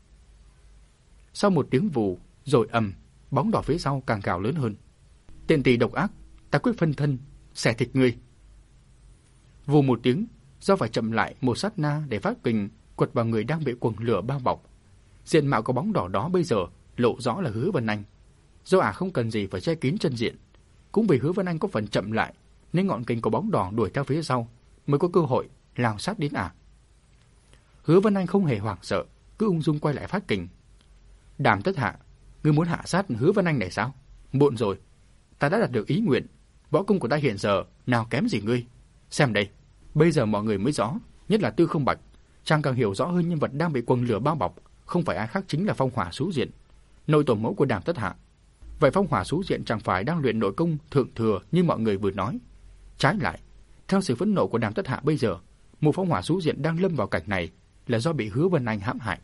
Sau một tiếng vù rồi ầm, bóng đỏ phía sau càng gào lớn hơn: "Tiện tỷ độc ác, ta quyết phân thân xẻ thịt ngươi." Vù một tiếng, do phải chậm lại một sát na để phát kình quật vào người đang bị quần lửa bao bọc. Diện mạo của bóng đỏ đó bây giờ lộ rõ là Hứa Vân Anh. Do không cần gì phải che kín chân diện, cũng vì Hứa Vân Anh có phần chậm lại nên ngọn kình của bóng đỏ đuổi theo phía sau mới có cơ hội lao sát đến Hứa Vân Anh không hề hoảng sợ, cứ ung dung quay lại phát kình: "Đàm Tất Hạ, ngươi muốn hạ sát Hứa Vân Anh này sao? Muộn rồi, ta đã đạt được ý nguyện. Võ công của ta hiện giờ nào kém gì ngươi. Xem đây, bây giờ mọi người mới rõ, nhất là Tư Không Bạch, chàng càng hiểu rõ hơn nhân vật đang bị quần lửa bao bọc, không phải ai khác chính là Phong Hỏa Sú Diện, nội tổ mẫu của Đàm Tất Hạ. Vậy Phong Hỏa Sú Diện chẳng phải đang luyện nội công thượng thừa như mọi người vừa nói. Trái lại, theo sự phẫn nộ của Đàm Tất Hạ bây giờ, một Phong Hỏa Sú Diện đang lâm vào cảnh này là do bị Hứa Vân Anh hãm hại."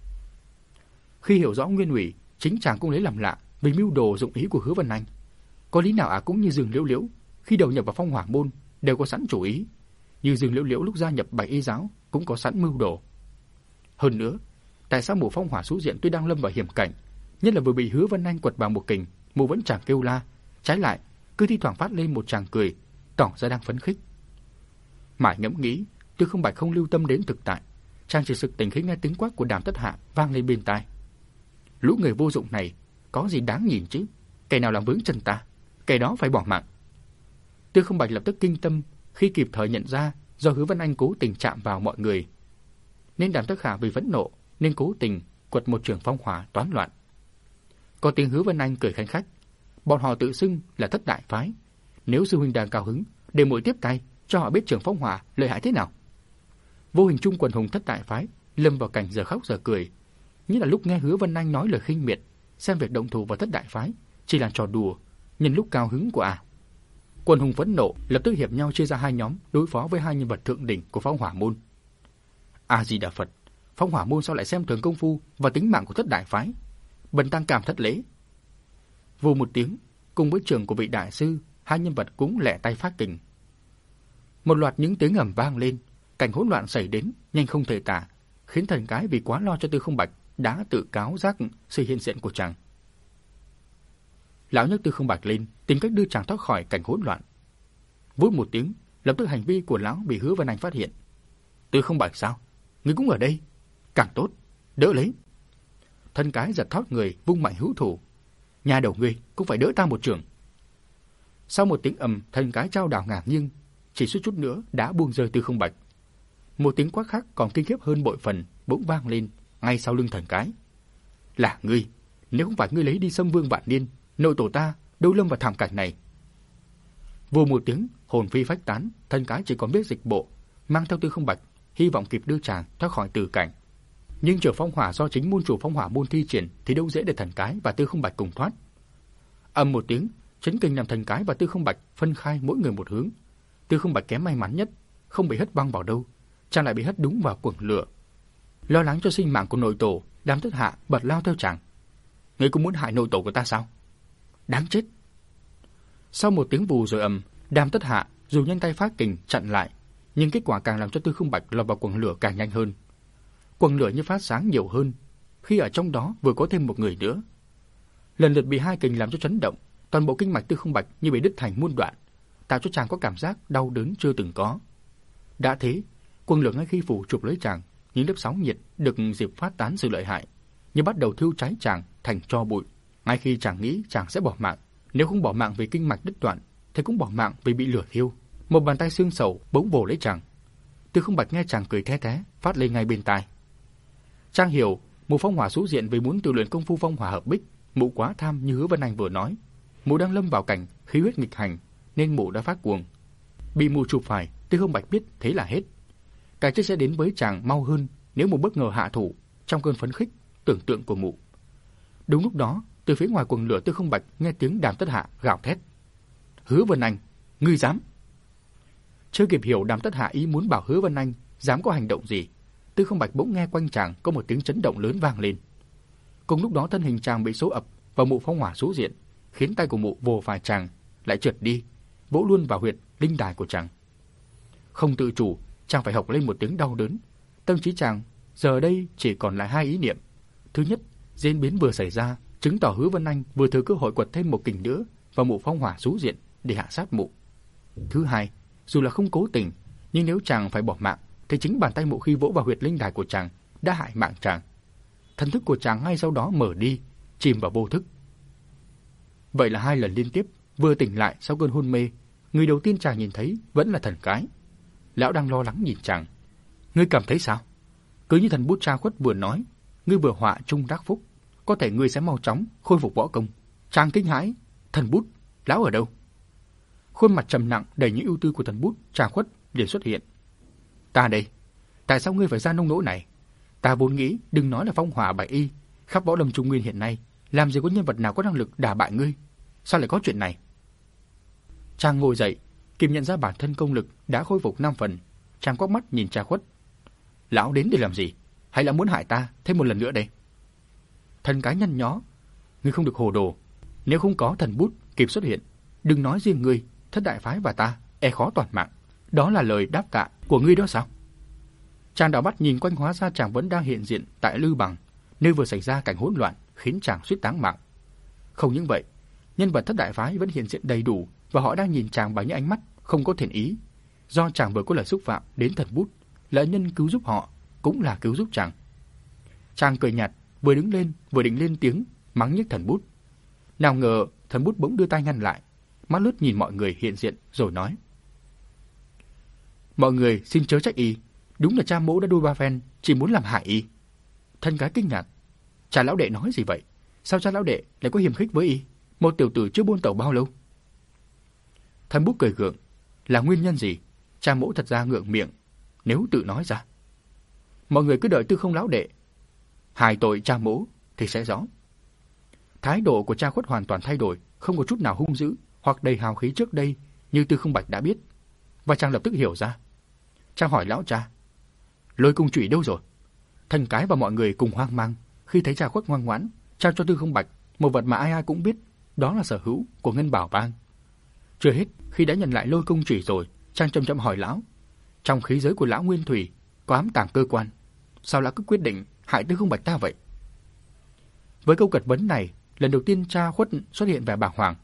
Khi hiểu rõ nguyên ủy, chính chàng cũng lấy làm lạ vì mưu đồ dụng ý của Hứa Vân Anh. Có lý nào cũng như Dương Liễu Liễu, khi đầu nhập vào Phong Hỏa môn đều có sẵn chủ ý, như Dương Liễu Liễu lúc gia nhập Bạch Y giáo cũng có sẵn mưu đồ. Hơn nữa, tại sao mụ Phong Hỏa Sú Diện tuy đang lâm vào hiểm cảnh, nhất là vừa bị Hứa Vân Anh quật vào một kình, mụ vẫn chẳng kêu la, trái lại cứ thi thoảng phát lên một tràng cười, tỏ ra đang phấn khích. Mãi ngẫm nghĩ, Tư Không Bạch không lưu tâm đến thực tại, chàng chỉ sực tỉnh khi nghe tiếng quát của Đàm Tất Hạ vang lên bên tai: "Lũ người vô dụng này, có gì đáng nhìn chứ? Kẻ nào làm vướng chân ta, kẻ đó phải bỏ mạng." Tư Không Bạch lập tức kinh tâm khi kịp thời nhận ra do Hứa Vân Anh cố tình chạm vào mọi người, nên Đàm Tất Hạ vì phẫn nộ nên cố tình quật một trường phong hỏa toán loạn. Có tiếng Hứa Vân Anh cười khanh khách: "Bọn họ tự xưng là Thất Đại phái, nếu sư huynh đang cao hứng, để muội tiếp tay cho họ biết trường phong hỏa lợi hại thế nào." Vô hình chung quần hùng Thất Đại phái lâm vào cảnh giờ khóc giờ cười. Như là lúc nghe Hứa Vân Anh nói lời khinh miệt, xem việc động thủ vào Thất Đại Phái chỉ là trò đùa, nhân lúc cao hứng của Quần hùng phẫn nộ, lập tức hiệp nhau chia ra hai nhóm đối phó với hai nhân vật thượng đỉnh của Phong Hỏa môn. A Di Đà Phật, Phong Hỏa môn sao lại xem thường công phu và tính mạng của Thất Đại Phái? Bần tăng cảm thất lễ. Vù một tiếng, cùng với trường của vị đại sư, hai nhân vật cũng lẹ tay phát kình. Một loạt những tiếng ầm vang lên, cảnh hỗn loạn xảy đến nhanh không thể tả, khiến Thần Cái vì quá lo cho Tư Không Bạch đã tự cáo giác sự hiện diện của chàng. Lão nhấc Tư Không Bạch lên, tìm cách đưa chàng thoát khỏi cảnh hỗn loạn. Vút một tiếng, lập tức hành vi của lão bị Hứa Vân Anh phát hiện. Tư Không Bạch sao? Ngươi cũng ở đây? Càng tốt, đỡ lấy. Thần Cái giật thót người, vung mạnh hữu thủ. Nhà đầu ngươi cũng phải đỡ ta một trường. Sau một tiếng ầm, Thần Cái trao đảo ngả nghiêng, chỉ suýt chút nữa đã buông rơi Tư Không Bạch. Một tiếng quát khác còn kinh khiếp hơn bội phần bỗng vang lên ngay sau lưng Thần Cái. Là ngươi, nếu không phải ngươi lấy đi Sâm Vương Vạn Niên, nội tổ ta đâu lâm vào thảm cảnh này. Vù một tiếng, hồn phi phách tán, Thần Cái chỉ còn biết dịch bộ, mang theo Tư Không Bạch, hy vọng kịp đưa chàng thoát khỏi tử cảnh. Nhưng trường phong hỏa do chính môn chủ Phong Hỏa môn thi triển thì đâu dễ để Thần Cái và Tư Không Bạch cùng thoát. Ầm một tiếng, chấn kinh làm Thần Cái và Tư Không Bạch phân khai mỗi người một hướng. Tư Không Bạch kém may mắn nhất, không bị hất văng vào đâu, chàng lại bị hất đúng vào cuồng lửa. Lo lắng cho sinh mạng của nội tổ, Đám Thất Hạ bật lao theo chàng. Ngươi cũng muốn hại nội tổ của ta sao? Đáng chết! Sau một tiếng vù rồi ầm, Đám Thất Hạ dù nhanh tay phát kình chặn lại, nhưng kết quả càng làm cho Tư Không Bạch lọt vào cuồng lửa càng nhanh hơn. Cuồng lửa như phát sáng nhiều hơn, khi ở trong đó vừa có thêm một người nữa. Lần lượt bị hai kình làm cho chấn động, toàn bộ kinh mạch Tư Không Bạch như bị đứt thành muôn đoạn, tạo cho chàng có cảm giác đau đớn chưa từng có. Đã thế, cuồng lửa ngay khi phủ chụp lấy chàng, những lớp sóng nhiệt được dịp phát tán sự lợi hại, như bắt đầu thiêu cháy chàng thành tro bụi. Ngay khi chàng nghĩ chàng sẽ bỏ mạng, nếu không bỏ mạng vì kinh mạch đứt đoạn, thì cũng bỏ mạng vì bị lửa thiêu. Một bàn tay xương sầu bỗng vồ lấy chàng. Tư Không Bạch nghe chàng cười the thé phát lên ngay bên tai. Chàng hiểu, mụ Phong Hỏa xuất diện vì muốn tự luyện công phu Phong Hỏa hợp bích, mụ quá tham như Hứa Vân Anh vừa nói, mụ đang lâm vào cảnh khí huyết nghịch hành, nên mụ đã phát cuồng. Bị mụ chụp phải, Tư Không Bạch biết thế là hết. Cái chết sẽ đến với chàng mau hơn nếu mụ bất ngờ hạ thủ trong cơn phấn khích tưởng tượng của mụ. Đúng lúc đó, từ phía ngoài cuồng lửa Tư Không Bạch nghe tiếng Đàm Tất Hạ gào thét. Hứa Vân Anh, ngươi dám? Chưa kịp hiểu Đàm Tất Hạ ý muốn bảo Hứa Vân Anh dám có hành động gì, Tư Không Bạch bỗng nghe quanh chàng có một tiếng chấn động lớn vang lên. Cùng lúc đó thân hình chàng bị số ập vào mụ Phong Hỏa số diện, khiến tay của mụ vồ phải chàng lại trượt đi, vỗ luôn vào huyệt linh đài của chàng. Không tự chủ, chàng phải hộc lên một tiếng đau đớn. Tâm trí chàng giờ đây chỉ còn lại hai ý niệm. Thứ nhất, diễn biến vừa xảy ra chứng tỏ Hứa Vân Anh vừa thừa cơ hội quật thêm một kình nữa vào mụ Phong Hỏa số diện để hạ sát mụ. Thứ hai, dù là không cố tình, nhưng nếu chàng phải bỏ mạng thì chính bàn tay mụ khi vỗ vào huyệt linh đài của chàng đã hại mạng chàng. Thần thức của chàng ngay sau đó mở đi, chìm vào vô thức. Vậy là hai lần liên tiếp, vừa tỉnh lại sau cơn hôn mê, người đầu tiên chàng nhìn thấy vẫn là Thần Cái. Lão đang lo lắng nhìn chàng. Ngươi cảm thấy sao? Cứ như thần bút tra khuất vừa nói, ngươi vừa họa chung đắc phúc, có thể ngươi sẽ mau chóng khôi phục võ công. Chàng kinh hãi, thần bút, lão ở đâu? Khuôn mặt trầm nặng đầy những ưu tư của thần bút tra khuất liền xuất hiện. Ta đây, tại sao ngươi phải ra nông nỗi này? Ta vốn nghĩ đừng nói là Phong Hỏa Bạch Y, khắp võ lâm Trung Nguyên hiện nay, làm gì có nhân vật nào có năng lực đả bại ngươi? Sao lại có chuyện này? Chàng ngồi dậy, kịp nhận ra bản thân công lực đã khôi phục 5 phần, chàng quắc mắt nhìn Tra Khuất. Lão đến để làm gì? Hay là muốn hại ta thêm một lần nữa đây? Thần Cái nhăn nhó, ngươi không được hồ đồ, nếu không có thần bút kịp xuất hiện, đừng nói riêng ngươi, Thất Đại Phái và ta e khó toàn mạng. Đó là lời đáp tạ của ngươi đó sao? Chàng đảo mắt nhìn quanh, hóa ra chàng vẫn đang hiện diện tại Lư Bằng, nơi vừa xảy ra cảnh hỗn loạn khiến chàng suýt táng mạng. Không những vậy, nhân vật Thất Đại Phái vẫn hiện diện đầy đủ và họ đang nhìn chàng bằng những ánh mắt không có thiện ý. Do chàng vừa có lời xúc phạm đến thần bút, là nhân cứu giúp họ, cũng là cứu giúp chàng. Chàng cười nhạt, vừa đứng lên vừa định lên tiếng mắng nhức thần bút. Nào ngờ thần bút bỗng đưa tay ngăn lại, mắt lướt nhìn mọi người hiện diện rồi nói: Mọi người xin chớ trách y, đúng là cha mỗ đã đôi ba phen, chỉ muốn làm hại y. Thần Cái kinh ngạc, cha lão đệ nói gì vậy? Sao cha lão đệ lại có hiềm khích với y? Một tiểu tử chưa buôn tẩu bao lâu? Thần bút cười gượng, là nguyên nhân gì? Cha mỗ thật ra ngượng miệng, nếu tự nói ra. Mọi người cứ đợi Tư Không lão đệ. Hai tội cha mỗ thì sẽ rõ. Thái độ của Cha Khuất hoàn toàn thay đổi, không có chút nào hung dữ hoặc đầy hào khí trước đây như Tư Không Bạch đã biết. Và chàng lập tức hiểu ra. Chàng hỏi lão cha, Lôi cung chủy đâu rồi? Thần cái và mọi người cùng hoang mang khi thấy Cha Khuất ngoan ngoãn trao cho Tư Không Bạch một vật mà ai ai cũng biết đó là sở hữu của Ngân Bảo Bang. Chưa hết, khi đã nhận lại lôi cung chủy rồi, chàng chậm chậm hỏi lão, trong khí giới của lão Nguyên Thủy có ám tàng cơ quan, sao lão cứ quyết định hại Tư Không Bạch ta vậy? Với câu cật vấn này, lần đầu tiên Cha Khuất xuất hiện vẻ bàng hoàng.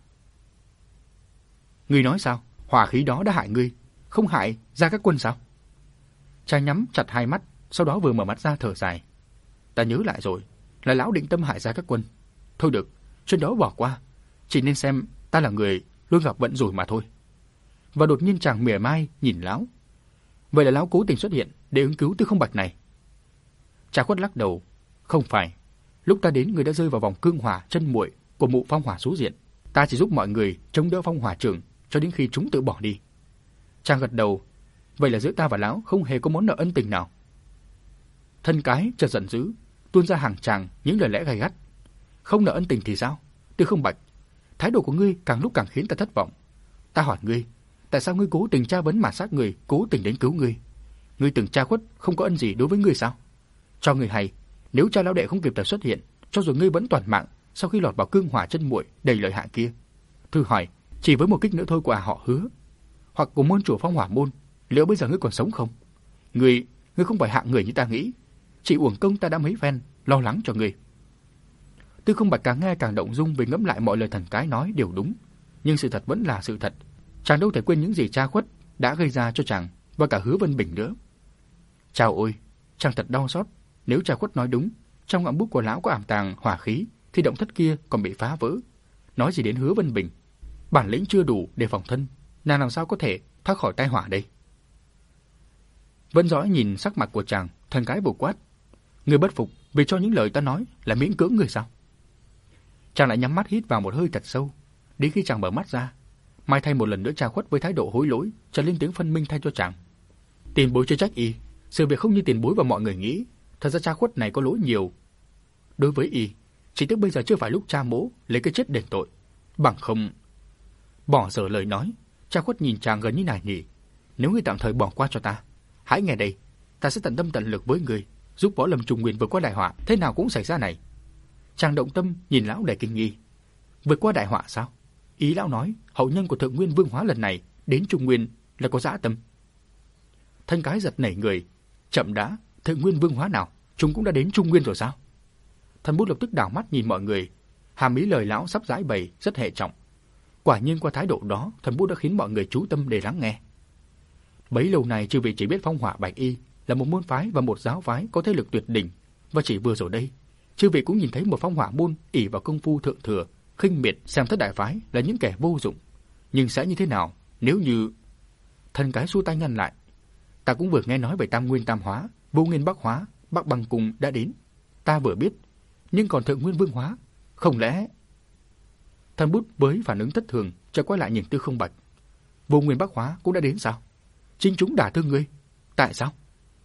Ngươi nói sao? Hỏa khí đó đã hại ngươi, không hại Gia Các Quân sao? Cha nhắm chặt hai mắt, sau đó vừa mở mắt ra thở dài. Ta nhớ lại rồi, là lão định tâm hại Gia Các Quân. Thôi được, chuyện đó bỏ qua, chỉ nên xem ta là người luôn gặp vận rủi mà thôi. Và đột nhiên chàng mỉa mai nhìn lão. Vậy là lão cố tình xuất hiện để ứng cứu Tư Không Bạch này? Cha Khuất lắc đầu, không phải. Lúc ta đến, người đã rơi vào vòng cương hỏa chân muội của mụ phong hỏa số diện. Ta chỉ giúp mọi người chống đỡ phong hỏa trưởng cho đến khi chúng tự bỏ đi. Chàng gật đầu, vậy là giữa ta và lão không hề có món nợ ân tình nào. Thân cái chợt giận dữ, tuôn ra hàng tràng những lời lẽ gay gắt. Không nợ ân tình thì sao? Tư Không Bạch, thái độ của ngươi càng lúc càng khiến ta thất vọng. Ta hỏi ngươi, tại sao ngươi cố tình tra vấn mà sát người, cố tình đến cứu ngươi? Ngươi từng Cha Khuất không có ân gì đối với ngươi sao? Cho ngươi hay, nếu cha lão đệ không kịp thời xuất hiện, cho dù ngươi vẫn toàn mạng sau khi lọt vào cương hỏa chân muội đầy lợi hại kia. Thử hỏi, chỉ với một kích nữa thôi của họ Hứa, hoặc của môn chủ Phong Hỏa môn, liệu bây giờ ngươi còn sống không? Ngươi không phải hạng người như ta nghĩ, chỉ uổng công ta đã mấy phen lo lắng cho ngươi. Tư Không Bạch càng nghe càng động dung vì ngẫm lại mọi lời thần cái nói đều đúng, nhưng sự thật vẫn là sự thật. Chàng đâu thể quên những gì Cha Khuất đã gây ra cho chàng và cả Hứa Vân Bình nữa. Chao ôi, chàng thật đau xót. Nếu Cha Khuất nói đúng, trong ngọn bút của lão có ảm tàng hỏa khí, thì động thất kia còn bị phá vỡ. Nói gì đến Hứa Vân Bình, bản lĩnh chưa đủ để phòng thân, nàng làm sao có thể thoát khỏi tai họa đây? Vân Dõi nhìn sắc mặt của chàng, thần cái vụt quát, ngươi bất phục vì cho những lời ta nói là miễn cưỡng ngươi sao? Chàng lại nhắm mắt hít vào một hơi thật sâu. Đến khi chàng mở mắt ra, mai thay một lần nữa Cha Khuất với thái độ hối lỗi, chợt lên tiếng phân minh thay cho chàng. Tiền bối chưa trách y, sự việc không như tiền bối và mọi người nghĩ. Thật ra Cha Khuất này có lỗi nhiều. Đối với y, chỉ tiếc bây giờ chưa phải lúc cha mỗ lấy cái chết đền tội. Bằng không... Bỏ dở lời nói, Cha Khuất nhìn chàng gần như nài nỉ. Nếu ngươi tạm thời bỏ qua cho ta, hãy nghe đây, ta sẽ tận tâm tận lực với ngươi, giúp Võ Lâm Trung Nguyên vượt qua đại họa, thế nào cũng xảy ra này. Chàng động tâm nhìn lão đầy kinh nghi. Vượt qua đại họa sao? Ý lão nói hậu nhân của Thượng Nguyên Vương Hóa lần này đến Trung Nguyên là có dã tâm. Thân cái giật nảy người. Chậm đã, Thượng Nguyên Vương Hóa nào, chúng cũng đã đến Trung Nguyên rồi sao? Thần bút lập tức đảo mắt nhìn mọi người, hàm ý lời lão sắp giải bày rất hệ trọng. Quả nhiên qua thái độ đó, thần bút đã khiến mọi người chú tâm để lắng nghe. Bấy lâu nay chư vị chỉ biết Phong Hỏa Bạch Y là một môn phái và một giáo phái có thế lực tuyệt đỉnh, và chỉ vừa rồi đây, chư vị cũng nhìn thấy một Phong Hỏa môn ỷ vào công phu thượng thừa, khinh miệt xem thất đại phái là những kẻ vô dụng. Nhưng sẽ như thế nào nếu như... Thần cái xua tay ngăn lại. Ta cũng vừa nghe nói về Tam Nguyên Tam Hóa, Vô Nguyên Bắc Hóa, Bắc Băng Cung đã đến. Ta vừa biết, nhưng còn Thượng Nguyên Vương Hóa, không lẽ... Thần bút với phản ứng thất thường, chợt quay lại nhìn Tư Không Bạch. Vô Nguyên Bắc Hóa cũng đã đến sao? Chính chúng đả thương ngươi, tại sao?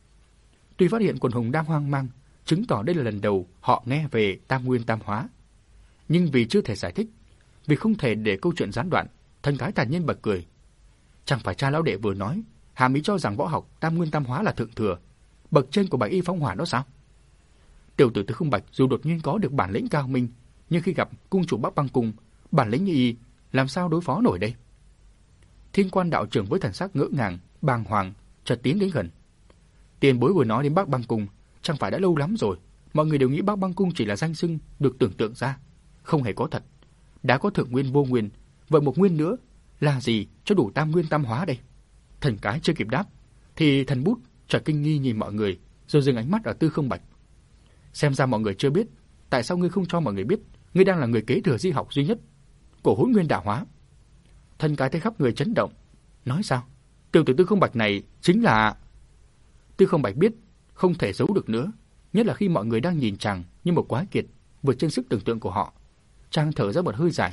Tuy phát hiện quần hùng đang hoang mang, chứng tỏ đây là lần đầu họ nghe về Tam Nguyên Tam Hóa, nhưng vì chưa thể giải thích, vì không thể để câu chuyện gián đoạn, thần cái thản nhiên bật cười. Chẳng phải cha lão đệ vừa nói, hàm ý cho rằng võ học Tam Nguyên Tam Hóa là thượng thừa, bậc trên của Bạch Y Phong Hỏa đó sao? Tiểu tử Tư Không Bạch dù đột nhiên có được bản lĩnh cao minh, nhưng khi gặp cung chủ Bắc Băng Cung, bản lĩnh như y làm sao đối phó nổi đây? Thiên Quan đạo trưởng với thần sắc ngỡ ngàng, bàng hoàng, chợt tiến đến gần. Tiền bối vừa nói đến Bắc Băng Cung, chẳng phải đã lâu lắm rồi, mọi người đều nghĩ Bắc Băng Cung chỉ là danh xưng được tưởng tượng ra, không hề có thật. Đã có Thượng Nguyên Vô Nguyên, vậy một nguyên nữa là gì cho đủ Tam Nguyên Tam Hóa đây? Thần cái chưa kịp đáp, thì thần bút chợt kinh nghi nhìn mọi người, rồi dừng ánh mắt ở Tư Không Bạch. Xem ra mọi người chưa biết, tại sao ngươi không cho mọi người biết, ngươi đang là người kế thừa di học duy nhất của Hỗn Nguyên Đạo Hóa? Thần cái thấy khắp người chấn động, nói sao? Tiểu tử Tư Không Bạch này chính là... Tư Không Bạch biết không thể giấu được nữa, nhất là khi mọi người đang nhìn chàng như một quái kiệt vượt trên sức tưởng tượng của họ. Chàng thở ra một hơi dài.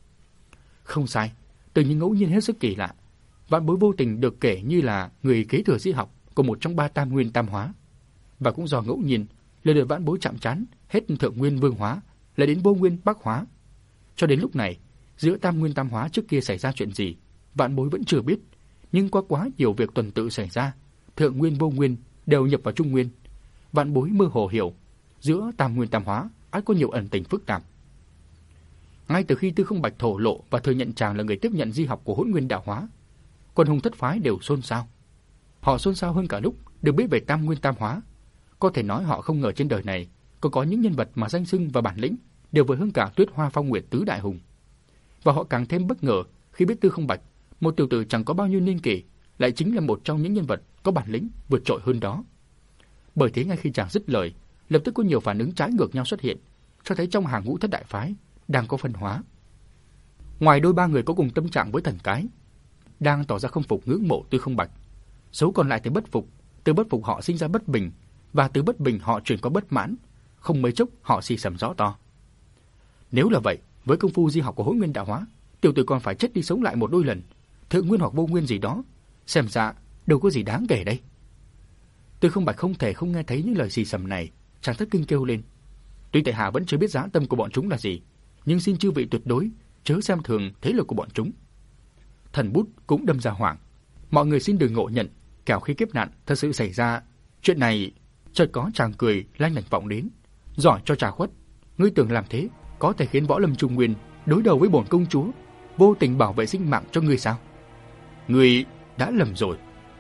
Không sai, từ những ngẫu nhiên hết sức kỳ lạ, vạn bối vô tình được kể như là người kế thừa di học của một trong ba Tam Nguyên Tam Hóa, và cũng do ngẫu nhiên Lời đời vãn bối chạm trán, hết thượng nguyên vương hóa, lại đến vô nguyên bắc hóa. Cho đến lúc này, giữa tam nguyên tam hóa trước kia xảy ra chuyện gì, vãn bối vẫn chưa biết, nhưng qua quá nhiều việc tuần tự xảy ra, thượng nguyên vô nguyên đều nhập vào trung nguyên. Vãn bối mơ hồ hiểu, giữa tam nguyên tam hóa ắt có nhiều ẩn tình phức tạp. Ngay từ khi Tư Không Bạch thổ lộ và thừa nhận chàng là người tiếp nhận di học của Hỗn Nguyên đạo hóa, quần hùng thất phái đều xôn xao. Họ xôn xao hơn cả lúc được biết về tam nguyên tam hóa. Có thể nói họ không ngờ trên đời này còn có những nhân vật mà danh xưng và bản lĩnh đều vượt hơn cả Tuyết Hoa Phong Nguyệt tứ đại hùng. Và họ càng thêm bất ngờ khi biết Tư Không Bạch, một tiểu tử chẳng có bao nhiêu niên kỷ, lại chính là một trong những nhân vật có bản lĩnh vượt trội hơn đó. Bởi thế ngay khi chàng dứt lời, lập tức có nhiều phản ứng trái ngược nhau xuất hiện, cho thấy trong hàng ngũ thất đại phái đang có phân hóa. Ngoài đôi ba người có cùng tâm trạng với Thần Cái, đang tỏ ra không phục ngưỡng mộ Tư Không Bạch, số còn lại thì bất phục, từ bất phục họ sinh ra bất bình, và từ bất bình họ chuyển qua bất mãn, không mấy chốc họ xì xầm rõ to. Nếu là vậy, với công phu di học của Hỗn Nguyên đạo hóa, tiểu tử còn phải chết đi sống lại một đôi lần, thượng nguyên hoặc vô nguyên gì đó, xem ra đâu có gì đáng kể đây. Tư Không Bạch không thể không nghe thấy những lời xì xầm này, chàng thất kinh kêu lên. Tuy tại hạ vẫn chưa biết dã tâm của bọn chúng là gì, nhưng xin chư vị tuyệt đối chớ xem thường thế lực của bọn chúng. Thần bút cũng đâm ra hoảng. Mọi người xin đừng ngộ nhận, kẻo khi kiếp nạn thật sự xảy ra, chuyện này. Chợt có chàng cười lanh lảnh vọng đến. Giỏi cho trà khuất, ngươi tưởng làm thế có thể khiến võ lâm trung nguyên đối đầu với bổn công chúa, vô tình bảo vệ sinh mạng cho ngươi sao? Ngươi đã lầm rồi.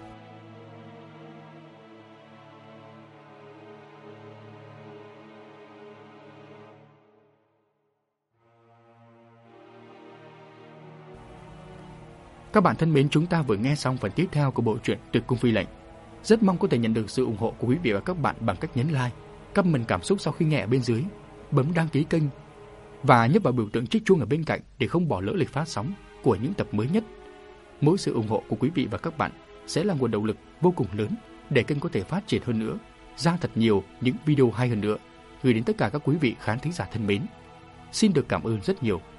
Các bạn thân mến, chúng ta vừa nghe xong phần tiếp theo của bộ truyện Tuyệt Cung Phi Lệnh. Rất mong có thể nhận được sự ủng hộ của quý vị và các bạn bằng cách nhấn like, comment cảm xúc sau khi nghe ở bên dưới, bấm đăng ký kênh và nhấp vào biểu tượng chiếc chuông ở bên cạnh để không bỏ lỡ lịch phát sóng của những tập mới nhất. Mỗi sự ủng hộ của quý vị và các bạn sẽ là nguồn động lực vô cùng lớn để kênh có thể phát triển hơn nữa, ra thật nhiều những video hay hơn nữa, gửi đến tất cả các quý vị khán thính giả thân mến. Xin được cảm ơn rất nhiều.